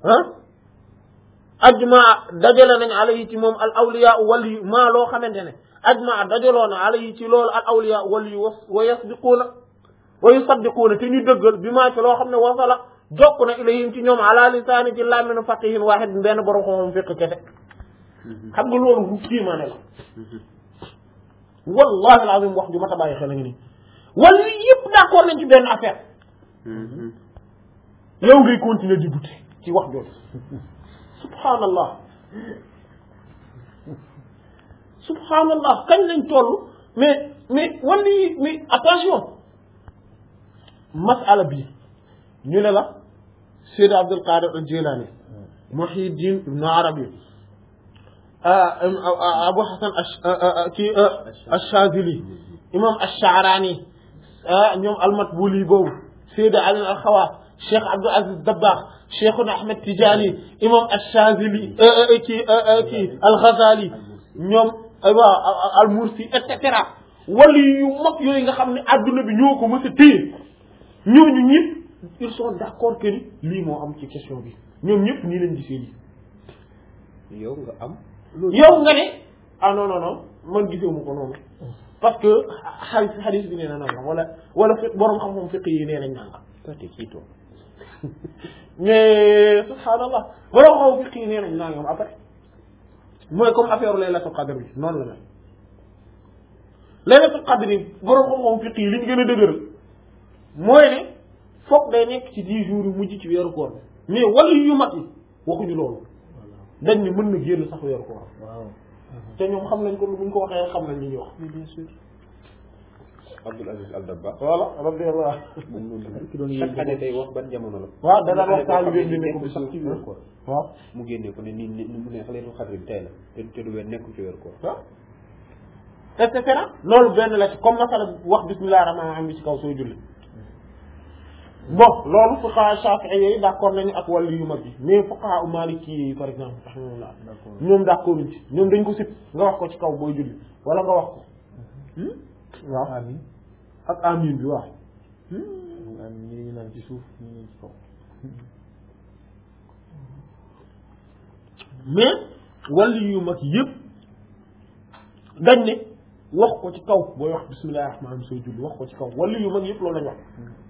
[SPEAKER 1] ajmaa dajale nañ alayhi ci moom al awliya wali maa loo xamante ne ajmaa dajaloona alayhi ci loolu al awliya wali wa yasbiquuna wa yusaddiquuna te ñu dëggal bi maa ci loo xam ne wasala jokk na ilayhim ci ñoom ala lisaani ci làmminu faqihin waahid benn borom xam-xam fiqh kese xam nga loolu bu kiimaane la wallahi alazim wax ju ma ta bàyyi xel nga nii wala yëpp d'accord nañ ci benn affaire yow ngay continuer di douter ci wax jooju subhanallah subhanallah kañ lañ toll mais wala yi mais attention masala bi ñu ne la Sayyid Abdul Qadir al-Jilani Muhyiddin Ibn Arabi Abu Hasan kii Ash-Shazili imam Ash-Sha'rani ñoom al-Matbuli boobu Sayyid Ali al-Khawas Cheikh Abdul Aziz Dabbagh Cheikhuna Ahmed Tidiane imam Ash-Shazili kii al-Ghazali ñoom al-Mursi et cetera wali yu mag yooyu nga xam ne adduna bi ñoo ko mës a téye ñooñu ñëpp ils sont d'accord que ni lii moo am ci question bi ñoom ñëpp nii lañ gisee lii
[SPEAKER 2] yow nga am
[SPEAKER 1] yow nga ne ah non man gisewuma ko noonu parce que xadis bi nee na nangam wala fi borom xam-xam fiqh yi nee nañ nangam mais subhaanallah borom xam-xam fiqh yi nee nañ nangam après mooy comme affaire laylatul qadr bi noonu la mel laylatul qadr bi borom xam-xam fiqh yi li ñu gën a dëgëral mooy ne foog day nekk ci 10 jours yu mujj ci weeru koor mais wala yu mat yi waxuñu loolu dañ ne mën na génn sax weeru koor te ñoom xam nañ ko lu buñ ko waxee xam nañ li ñuy wax. bien sûr.
[SPEAKER 2] Abdul Aziz Al Dabakh.
[SPEAKER 1] voilà radiyallahu
[SPEAKER 2] moom noonu chaque année day wax ban jamono la.
[SPEAKER 1] waaw da daan wax taal bi génne ko bi
[SPEAKER 2] sax ci weeru koor.
[SPEAKER 1] waaw
[SPEAKER 2] mu génne ko ne ni mu ne Laylatul Qadr bi tey la te du weer nekkul ci weeru koor.
[SPEAKER 1] waaw et cetera loolu benn la ci comme masala wax bismillah rahmaani rahiim bi ci kaw soo julli bon loolu fuqaha Shafi'i yi d'accord nañu ak wàllu yu mag yi mais fuqaha Maliki yi par exemple rahimahullah ñoom d'accord ci ñoom dañ ko sip nga wax ko ci kaw booy julli wala nga wax ko waaw
[SPEAKER 3] amin
[SPEAKER 1] ak amin bi waaw
[SPEAKER 3] amin ñi naan ci suuf ñi ci kaw
[SPEAKER 1] mais wàllu yu mag yëpp dañ ne wax ko ci kaw booy wax bismillahir rahmanir rahim sooy julli wax ko ci kaw wàllu yu mag yëpp loolu lañ wax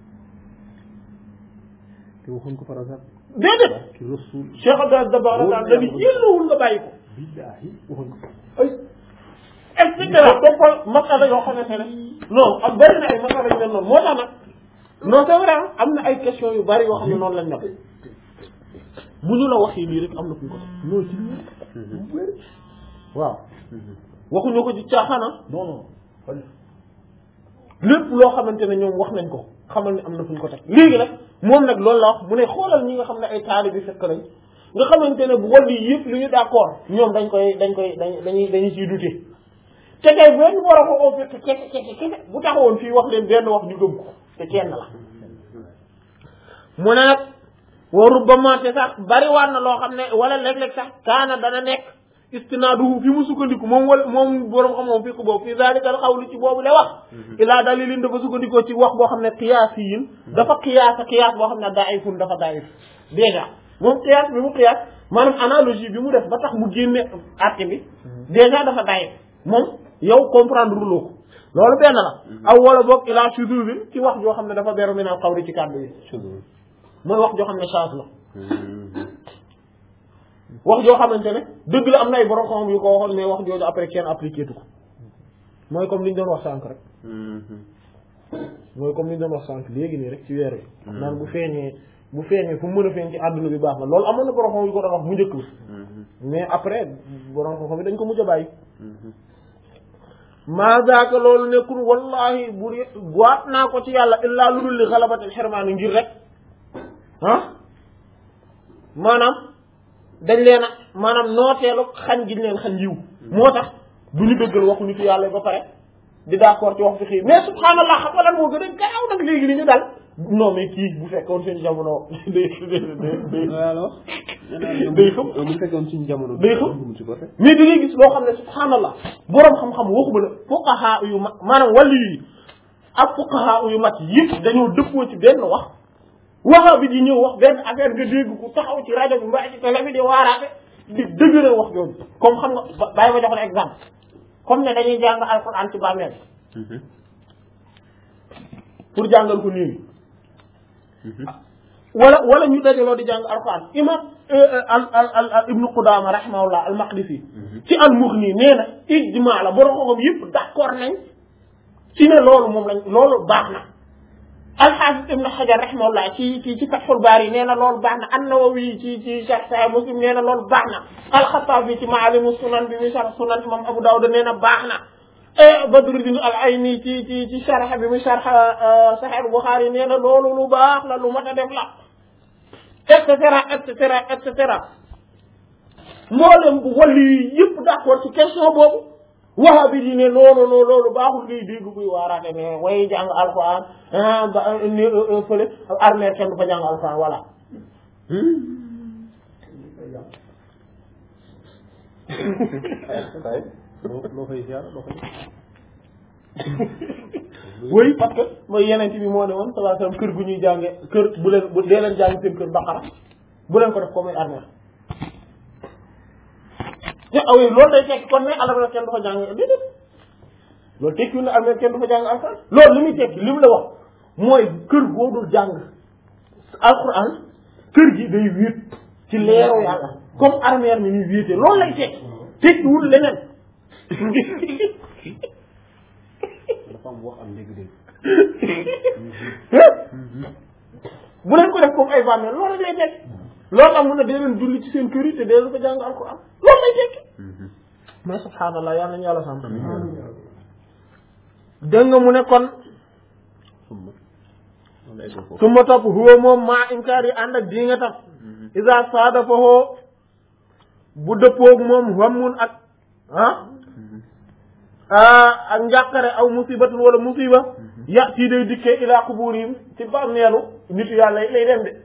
[SPEAKER 3] te waxuñ ko par hasard
[SPEAKER 1] déedéet
[SPEAKER 3] ki rasul
[SPEAKER 1] Cheikh Abdel Dabakh daal dañu yëllawul nga bàyyi ko
[SPEAKER 3] billahi waxuñ ko
[SPEAKER 1] ay et cetera donc masala yoo xamante ne non am bari na ay masala yu mel noonu moo tax nag non c'est vrai am na ay question yu bari yoo xam ne noonu lañ mel bu ñu la waxee lii rek am na fu ñu ko def
[SPEAKER 3] non ci
[SPEAKER 1] waaw waxuñu ko ci caaxaana
[SPEAKER 3] non non
[SPEAKER 1] lépp loo xamante ne ñoom wax nañ ko xamal ne am na fu ñu ko teg léegi nag moom nag loolu la wax mu ne xoolal ñi nga xam ne ay taalibe fekk lañ nga xamante ne bu wàllu yëpp lu ñu d'accord ñoom dañuy ciy douter te kay benn war a ko oo fekk kese bu taxawoon fii wax leen benn wax ñu gëm ko te kenn la mu ne nag wa rubbama te sax bariwaat na loo xam ne wala léeg-léeg sax kaana dana nekk istinaaduhu fi mu sukkandiku moom borom xam-xam fiq boobu fi zalika al qawli ci boobu le wax ilaa dalilin dafa sukkandikoo ci wax boo xam ne qiyaasiyin dafa qiyaas boo xam ne daifun dafa daif déjà moom qiyaas bi mu qiyaas maanaam analogie bi mu def ba tax mu génne àtte bi déjà dafa daif moom yow comprendre loo ko loolu benn la aw wala boog ilaa shuzuzin ci wax joo xam ne dafa beru min al qawli ci kàddu yi mooy wax joo xam ne change la wax joo xamante ne dëgg la am na ay borom xam yu ko waxoon mais wax jooju après kenn appliqué tu ko mooy comme li ñu doon wax sànq rek mooy comme li ñu doon wax sànq léegi nii rek ci weer wi naan bu feeñee fu mu mën a feeñ ci àdduna bi baax na loolu amoon na borom xam yu ko doon wax mu njëkk bi mais après borom xam dañ ko mujj a bàyyi maa zaaka loolu nekkul wallahi bu waat naa ko ci yàlla illaa lu dul li xalabatil xirmaani ngir rek maanaam dañ leen a maanaam nooteelu xañ giñ leen xañ yiw moo tax du ñu dëggal waxu nitu yàlla ba pare di d'accord ci wax fi xii mais subhaanallah xam nga lan moo gën a gaaw nag léegi li ñu dal non mais kii bu fekkoon seen jamono day xam
[SPEAKER 2] bu fekkoon suñu jamono
[SPEAKER 1] day xam mais da ngay gis loo xam ne subhaanallah boroom xam-xam waxuma la fuqaha yu mag maanaam wàllu yi ak fuqaha yu mag yëpp dañoo dëppoo ci benn wax waxa bi di ñëw wax benn affaire nga dégg ku taxaw ci rajo bi mbaa ci télé bi di waaraate di dëgëral wax jooju comme xam nga bàyyi ma jox la exemple comme ne dañuy jàng alquran ci bàmmeel pour jàngal ko nii wala ñu dajaloo di jàng alquran imam al ibnu Qudama rahimahullah al Maqdisi ci al Mughni nee na ijma la borom xam yëpp d'accord nañ ci ne loolu moom lañ loolu baax na al-Hafiz ibn Hajar rahimahullah ci Fathul Bari nee na loolu baax na an-Nawawi ci Sharh Sahih Muslim nee na loolu baax na al-Khattabi ci Ma'alim Sunan bi mi Sharh Sunan imam Abu Dawud nee na baax na Badruddin al-Ayni ci Sharh bi mi Sharh Sahih Bukhari nee na loolu lu baax la lu mat a def la et cetera mboolem bu wàllu yëpp d'accord ci question boobu wahabi di ne loolu baaxul ngay dégg buy waaraate ne way jàng alxuraan fële armée kenn du fa jàng alxuraan voilà
[SPEAKER 3] loo fay ziar loo fay
[SPEAKER 1] oui parce que mooy yeneen bi moo ne woon sallallahu alayhi wasallam kër gu ñuy jànge kër bu dee leen jàng seen kër Baqara bu leen ko def comme armée te aw loolu day tekki kon ne alamra kenn du fa jàng déedéet loolu tekki ne alamra kenn du fa jàng alquran loolu li muy tekki li mu la wax mooy kër goo dul jàng alquran kër gi day wéet ci leeru yàlla comme armeer mi ñuy wéete loolu lay tekki tekkiwul leneen
[SPEAKER 2] dafa am wax am dégg-dégg
[SPEAKER 1] bu leen ko def comme ay bàmmeel loolu rek lay tekki loolu am mun na dee leen julli ci seen kër yi te dee leen ko jàng alquran loolu lay tekki mais subhaanallah yàlla nañu yàlla sant dégg nga mu ne kon su ma topp huwa moom maa inkaar yi ànd ak di nga tax isa saada fahoo bu dëppoog moom hammun ak ak njàqare aw musibatun wala musiba ya tii day dikkee ilaa quburihim ci bàmmeelu nitu yàlla yi lay dem de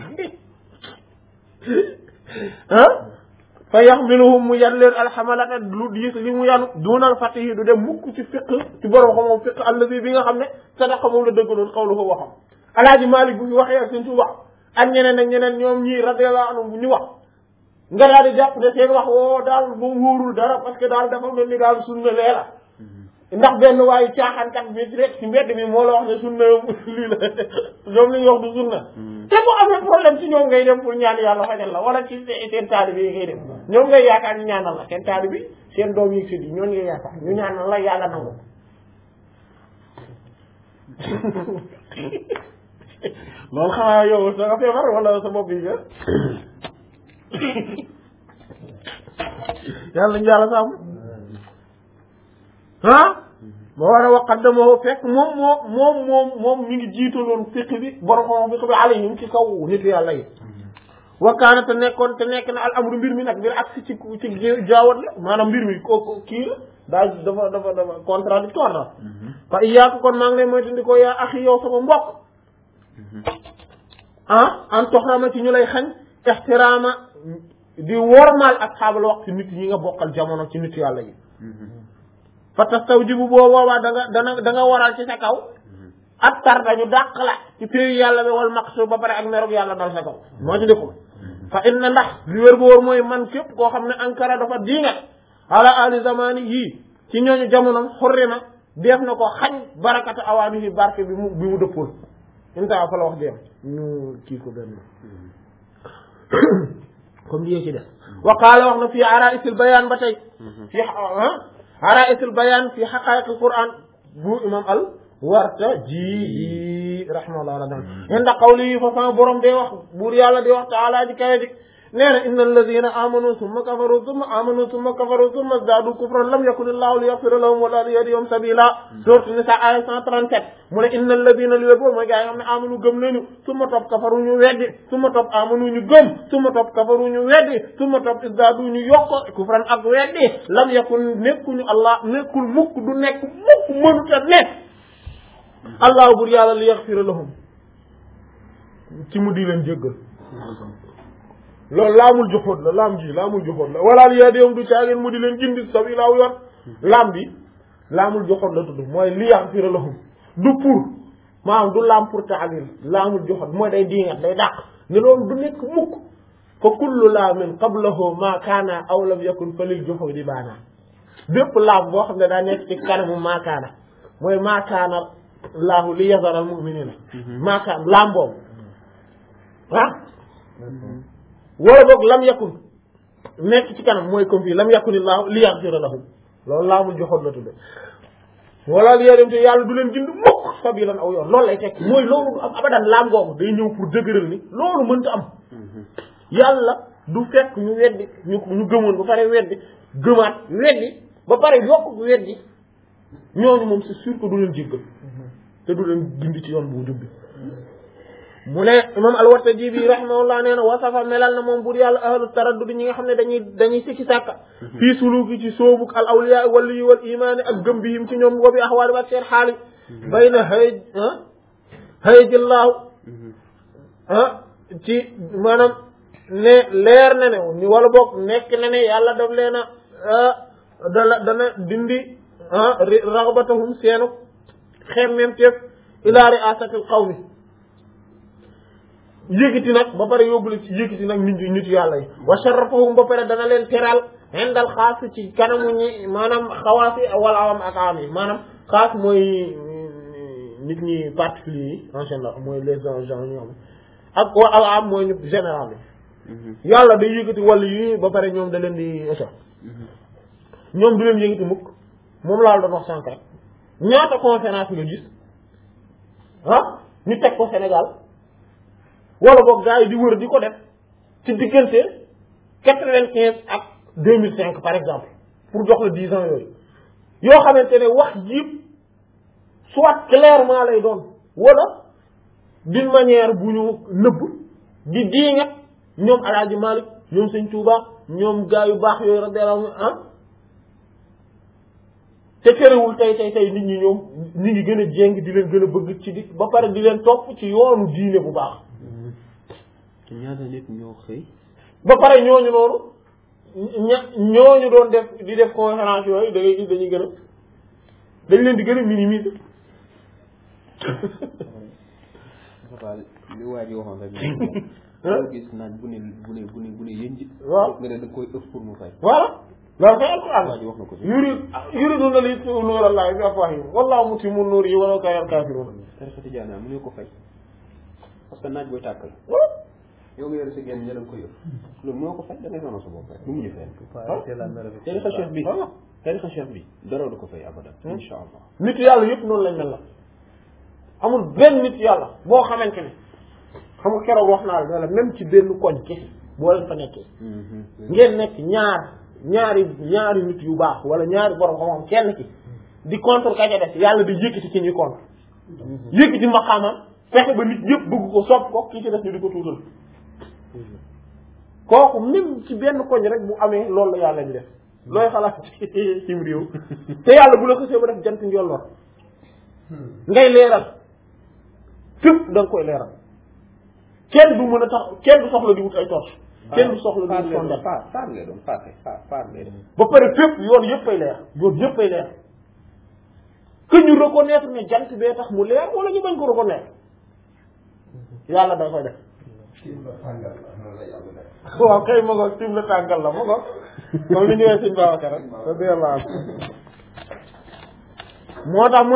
[SPEAKER 1] fa yaxmiluhum mu yan leen alxamalata lu diis li mu yanu dunal fatihi du dem mukk ci fiq ci borom xam-xam fiq allazi bi nga xam ne sadaqa moom la dëggaloon xawlu ko waxam alaaji Malik bu fi waxee ak suñ tu wax ak ñeneen ak ñeneen ñoom ñii radiyallahu anhum bu ñu wax nga daal di jàpp ne seen wax woo daal ba wóorul dara parce que daal dafa mel ni daal sunna leela ndax benn waayu caaxaankat bi rek ci mbedd mi moo la wax ne sunna lii la ñoom li ñu wax du sunna te bu amee problème ci ñoom ngay dem pour ñaan yàlla fajal la wala ci seen taalibe yi ngay dem ñoom ngay yaakaar ñu ñaanal la seen taalibe bi seen doom yi sëdd yi ñoon ngay yaakaar ñu ñaanal la yàlla nangu loolu xanaa yow sa nga feebar wala sa bopp yi nga yàlla ñu yàlla sàmm ba war a waqaddamoo fekk moom mi ngi jiitaloon fiq bi borom xam fiq bi alayhim ci kaw nitu yàlla yi wakkaana te nekk na al amru mbir mi nag mbir ak ci jaawat la maanaam mbir mi ko kii la daal dafa contradictoire la fa iyaaka kon maa ngi lay moytandi ko yaa axi yow sama mbokk an toxrama ci ñu lay xañ ixtiraama di wormaal asxaabal waxtu nit ñi nga bokkal jamono ci nitu yàlla yi fa tastawjibu boobaa da nga waral ci sa kaw ak tar dañu dàq la ci péeyu yàlla bi wal maqsu ba pare ak merog yàlla dal sa kaw moo ci dëkku fa inna ndax li wér bu wóor mooy man képp koo xam ne ankara dafa diingat ala ali zamani yii ci ñooñu jamonom xurrima def na ko xañ barakata awaani yi barke bi mu dëppul inta fa la wax dem ñu kii ko benn comme lii ci def wa qaala wax na fii araisil bayaan ba tey fii araisul bayaan fi xaqaayiqil Qur'an bu imam al Wartaji rahimahullah la inda qawli fa sama borom day wax buur yàlla di wax taala ji kawe ji nee na inna alladina amanu summa kafaru summa amanu summa kafaru summa zadu kufran lam yakun illahu liyaghfira lahum wala liyahdiyahum sabila sourate Nisa aya 137 mu ne inna alladina li wér boobu mooy gaa yi xam ne amanu gëm nañu summa topp kafaru ñu weddi summa topp amanu ñu gëm summa topp kafaru ñu weddi summa topp zadu ñu yokk kufran ak weddi lam yakun nekkuñu allah nekkul mukk du nekk mukk mënuta nekk allah bur yàlla liyaghfira lahum ci mu di leen jéggal loolu laamul joxoot la laam ji laamul joxoot la wala li yahdihum du caageen mu di leen gindi sabiila yoon laam bi laamul joxoot la tudd mooy li yaghfira lahum du pour maanaam du laam pour ta'lil laamul joxoot mooy day diingat day dàq ne loolu du nekk mukk fa kullu laamin qablahu ma kaana aw lam yakun fa lil joxoot baana bépp laam boo xam ne daa nekk ci kanamu ma kaana mooy ma kaana laahu li yazara al mu'minina ma kaana laam boobu wala boog lam yakun nekk ci kanam mooy comme fii lam yakunillahu li yaghfira lahum loolu laamul joxoon la tudde wala li yadem te yàlla du leen gind mukk sabilan aw yoon loolu lay tekk mooy loolu du am abadan laam googu day ñëw pour dëgëral ni loolu mënta am yàlla du fekk ñu weddi ñu gëmoon ba pare weddi gëmaat weddi ba pare yokk weddi ñooñu moom c'est sûr que du leen jéggal te du leen gindi ci yoon bu jub bi mu ne imam al-Wartaji bi rahimahullah nee na wasafa melal na moom bur yàlla ahlu taraddud ñi nga xam ne dañuy sikki sàkka fii suluki ci soobuk al awliya wali wal imaani ak gëm bihim ci ñoom wa bi ahwaali ba seen xaali bay na hayjillaahu ci maanaam ne leer na ne ni wala boog nekk na ne yàlla daf leen a dana dindi raghbatahum seenu xemmem teef ila ri'asatil qawmi yëkkati nag ba pare yóbbu la ci yëkkati nag nit yàlla yi wa sharrafahum ba pare dana leen teral indal xaas ci kanamu ñi maanaam xawaas yi wala awam ak awam yi maanaam xaas mooy nit ñi particulier yi en général mooy les gens ñoom ak wa awam mooy ñu général yi yàlla day yëkkati wàllu yi ba pare ñoom da leen di état ñoom du leen yëkkati mukk moom laa doon wax sànq rek ñaata conférence nga gis ah ñu teg ko Sénégal wala boog gars yi di wër di ko def ci diggante 95 ak 2005 par exemple pour jox la 10 ans yooyu yoo xamante ne wax yëpp soit clairement lay doon wala d'une manière bu ñu nëbb di diingat ñoom Alaaji Malik ñoom Sëñ Tuuba ñoom gars yu baax yooyu radiyallahu anhum te terewul tey nit ñi ñoom ñi ngi gën a jéng di leen gën a bëgg ci di ba pare di leen topp ci yoonu diine bu baax.
[SPEAKER 2] te ñaata nit ñoo xëy.
[SPEAKER 1] ba pare ñooñu noonu ñooñu doon di def conférence yooyu da ngay gis dañuy gën a dañ leen di gën a minimiser.
[SPEAKER 2] li waa ji waxoon rek. loo gis naaj bu ne yéen ji.
[SPEAKER 1] waaw
[SPEAKER 2] nga ne da koy ëpp pour mu fay.
[SPEAKER 1] voilà. loolu kay alquran
[SPEAKER 2] waa ji wax na ko ci.
[SPEAKER 1] yuriduna li yutfi'u nuurallahi bi afwaahihim wallaahu mutimmu nuurihi walaw kariha al-kaafiruun.
[SPEAKER 2] tariqa tijaaniyya mu ne ko fay parce que naaj booy tàkkal. yow nga yore sa génn ña da nga koy ëpp. loolu moo ko fay da ngay sonal sa bopp rek bu mujj fay. tariqa cheikh bi tariqa cheikh bi dara du ko fay abadan. incha allah
[SPEAKER 1] nit yàlla yëpp noonu lañ mel la amul benn nit yàlla boo xamante ne xam nga keroog wax naa la même ci benn koñ kese boo leen fa nekkee. ngeen nekk ñaari nit yu baax wala ñaari borom xam-xam kenn ki di contre ka ca def yàlla di yëkkati ci ñuy contre yëkkati maqaamam fexe ba nit ñëpp bëgg ko sopp ko kii ci def ñu di ko tuutal kooku même ci benn koñ rek bu amee loolu la yàlla di def looy xalaat cim réew te yàlla bu la xësee ba def jant njolloor ngay leeral fépp da nga koy leeral kenn du mën a tax kenn du soxla di wut ay torche kenn du soxla di sondal
[SPEAKER 2] faar ngay doon faar ngay doon
[SPEAKER 1] ba pare fépp yoon yëpp ay leer yoon yëpp ay leer que ñu reconnaître ne jant bee tax mu leer wala ñu bañ ko reconnaître yàlla da koy def waaw kay ma ko tim la tàngal la ma ko comme li ñëwee suñ Babacar rek radiyallahu moo tax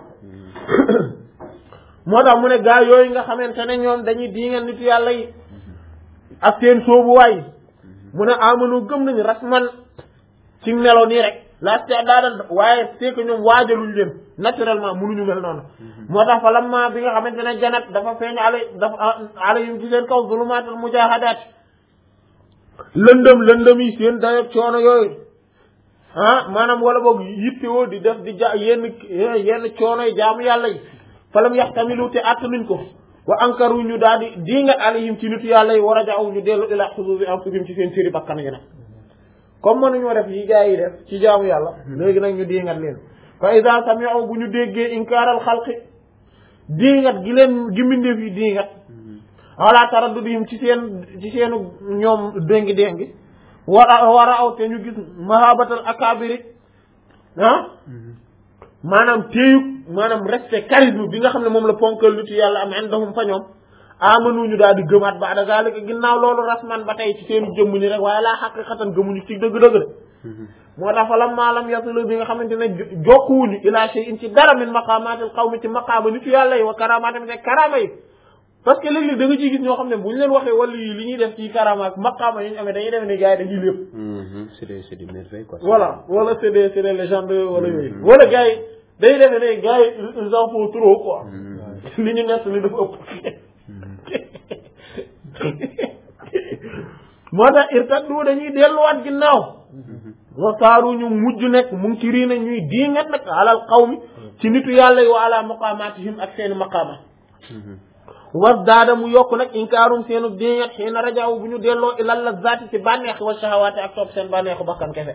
[SPEAKER 1] mu ne gaa yooyu nga xamante ne ñoom dañuy diingal nitu yàlla yi ak seen soobuwaay mu ne amanu gëm nañu rasman ci melo nii rek la daadal waaye c'est que ñoom waajaluñ leen naturellement mënuñu mel noonu moo tax fa lamma bi nga xamante ne janat dafa feeñ alayhim ci seen kaw zulumaatul mujahadaat lëndëm yi seen dayob coono yooyu maanaam wala boog yittewoo di def di yenn coono yi jaamu yàlla yi falam yaxtamilu te attanuñ ko wa ankaru ñu daal di diingat alayhim ci nitu yàlla yi war a jaaw ñu dellu ila xudubi anfusihim ci seen cëri bakkan yi nag comme mënuñoo def yi gaa yi def ci jaamu yàlla léegi nag ñu diingat leen fa ida sami'u bu ñu déggee inkaaral xalqi diingat gi leen gi mbindeef yi diingat ala taraddudihim ci seenu ñoom déngi war a aw te ñu gis mahabatal akabiri maanaam téyug maanaam respect charisme bi nga xam ne moom la ponkal nitu yàlla am indahum fa ñoom amanuñu daal di gëmaat ba'da zalika ginnaaw loolu rasman ba tey ci seenu jëmm ni rek waaye laa xaqiqatan gëmuñu ci dëgg-dëgg de moo tax fa lamma lam yasulu bi nga xamante ne jokkuwuñu ila shay'in ci dara min maqamatil qawmi ci maqaama nitu yàlla yi wa karamatam te karama yi parce que léeg-léeg da nga ciy gis ñoo xam ne bu ñu leen waxee wala li ñuy def ci karama ak maqaama yi ñu amee dañuy def ne gars yi dañuy lépp
[SPEAKER 2] c'est des merveilles quoi
[SPEAKER 1] voilà wala c'est des légendes wala yooyu wala gars yi day defe ne gars yi ils en font trop quoi li ñu nett li dafa ëpp moo tax irtaddu dañuy delluwaat ginnaaw wasaaru ñu mujj nekk mu ngi ci riina ñuy diingat nag alal qawmi ci nitu yàlla yi wa ala maqamatihim ak seeni maqaama was daada mu yokk nag inkaarum seenu diingat xëy na rajaaw bu ñu delloo ilal lazzaati ci bànneex wa shahawaati ak topp seen bànneexu bakkan kese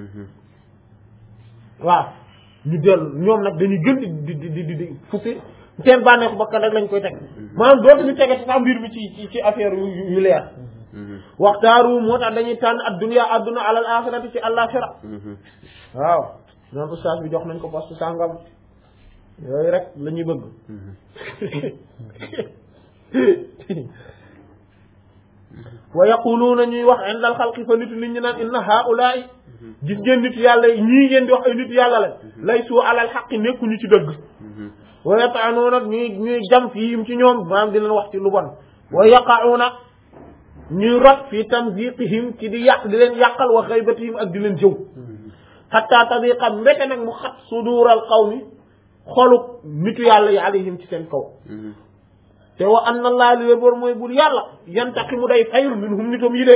[SPEAKER 1] waaw ñu dellu ñoom nag dañuy gën di fukki seen bànneexu bakkan rek lañ koy teg maanaam dootuñu tege sax mbir mi ci affaire yu leer waxtaaru moo tax dañuy tànn adduna alal axirati ci àllaxira waaw ñoom ustaas bi jox nañ ko poste sàngam yooyu rek la ñuy bëgg wa yaquluuna ñuy wax indal xalqi fa nitu nit ñi naan inna haula'i gis ngeen nitu yàlla yi ñii ngeen di wax ay nitu yàlla la laysu alal xaqi nekkuñu ci dëgg wa yata'anuuna ñuy jam fiihim ci ñoom maanaam di leen wax ci lu bon wa yaqa'uuna ñuy rot fi tamziqihim ci di yàq di leen yàqal wa xaybatihim ak di leen jëw hatta tadiqa mbete nag mu xat sudural qawmi xoluk nitu yàlla yi alayhim ci seen kaw te wa anna allah li wér mooy bur yàlla yantaqimu day fayul minhum nitam yi de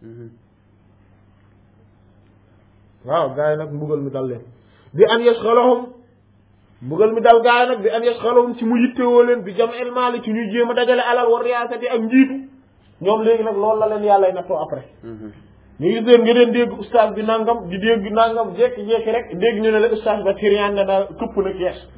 [SPEAKER 1] waaw gars yi nag mbugal mi dal leen bi an yashghalahum mbugal mi dal gars yi nag bi an yashghalahum ci mu yittewoo leen bi jam'il maali ci ñuy jéem a dajale alal war riyaasati ak njiitu ñoom léegi nag loolu la leen yàlla nattoo après ñu gis leen nga leen dégg ustaas bi nangam di dégg nangam jékki-jékki rek dégg ñu ne la ustaas ba tiriyan na daal këpp na kees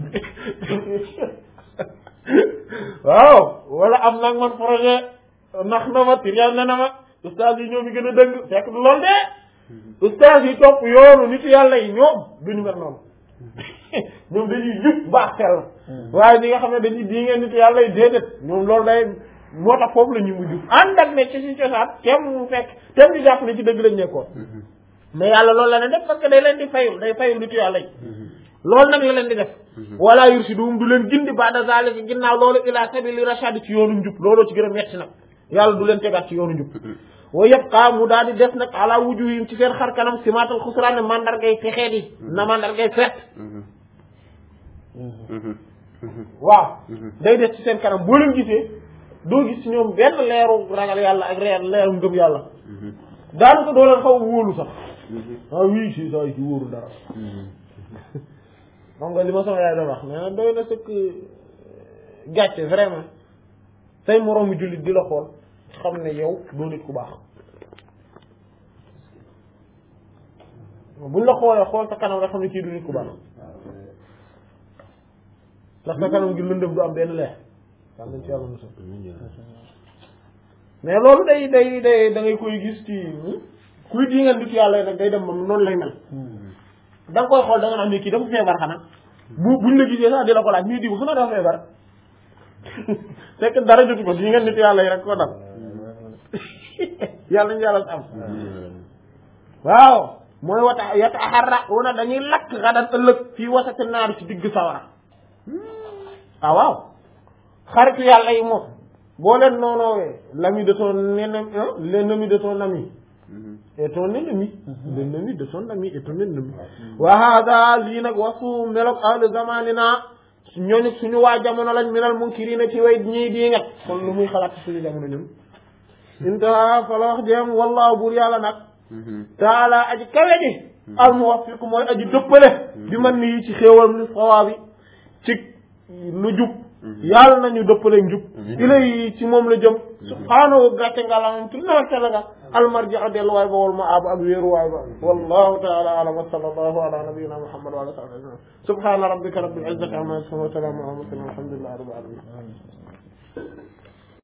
[SPEAKER 1] waaw wala am nag man projet nax na ma tiriyan na ma ustaas yi ñoom yi gën a dëng fekk du loolu de ustaas yi topp yoonu nit yàlla yi ñoom duñu mel noonu ñoom dañuy jub baax xel waaye ñi nga xam ne dañuy di ngeen nit yàlla yi déedéet ñoom loolu day moo tax foofu la ñu mujj ànd ak ne ci suñu cosaan tem mu fekk tem ñu jàpp ne ci dëgg lañ nekkoon mais yàlla loolu la leen def parce que day leen di fayul day fayul nitu yàlla yi loolu nag la leen di def wala yursiduhum du leen gindi ba'da zalika ginnaaw loolu ila sabili rashad ci yoonu njub looloo ci gën a metti nag yàlla du leen tegaat ci yoonu njub wa yabqa mu daal di des nag ala wujuhim ci seen xar kanam simaatal xusraan mandargay texeet yi na mandargay fet waaw day des ci seen kanam boo leen gisee doo gis ci ñoom benn leeru ragal yàlla ak leeru ngëm yàlla daanaka doo leen xaw wóolu sax ah oui si saa yi ci wóoru dara xam nga li ma sama yaay doon wax mais doy na sëkk gàcce vraiment say moroomu jullit di la xool xam ne yow doo nit ku baax buñ la xoolee xool sa kanam nga xam ne kii du nit ku baax ndax sa kanam gi lëndëm du am benn leer xam nañ ci yàlla mosul mais loolu day da ngay koy gis ci kuy di nga nit yàlla nag day dem ba noonu lay mel da nga koy xool da nga naan ne kii dafa feebar xanaa buñ la gisee sax di la ko laaj ñuy diw xanaa dafa feebar fekk dara jotu ko di nga nit yàlla yi rek ko dal yàlla ñu yàlla am waaw mooy wata yataharraquna dañuy lakk xadan ëllëg fii wasati naar ci digg sawara waaw xaritu yàlla yi moom boo leen noonoowee l'ami de ton ennemi l'ennemi de ton ami est ton ennemi l'ennemi de ton ami est ton ennemi wa hada lii nag wasu melok ahlu zamanina ñooñu suñu waa jamono lañ minal munkirina ci way ñii di ngat kon lu muy xalaat suñu jamono ñun intaha fa la wax jeem wallahu buur yàlla nag taala aji kawe ji al muwaffiq mooy aji dëppale bi man nii ci xéewal li sawaabi ci lu jub yàlla nañu dëppale njub ilay ci moom la jëm subhaanahu gàcce ngalamam tu nawtala nga almarji'a delluwaay ba wal ma'aab ak wéeruwaay ba wallahu ta'ala a'lam wa sallallahu ala nabiyyina muhammad wa ala alihi subhana rabbika rabbil izzati amma yasifun wa salamun ala al mursalin walhamdulillahi rabbil alamin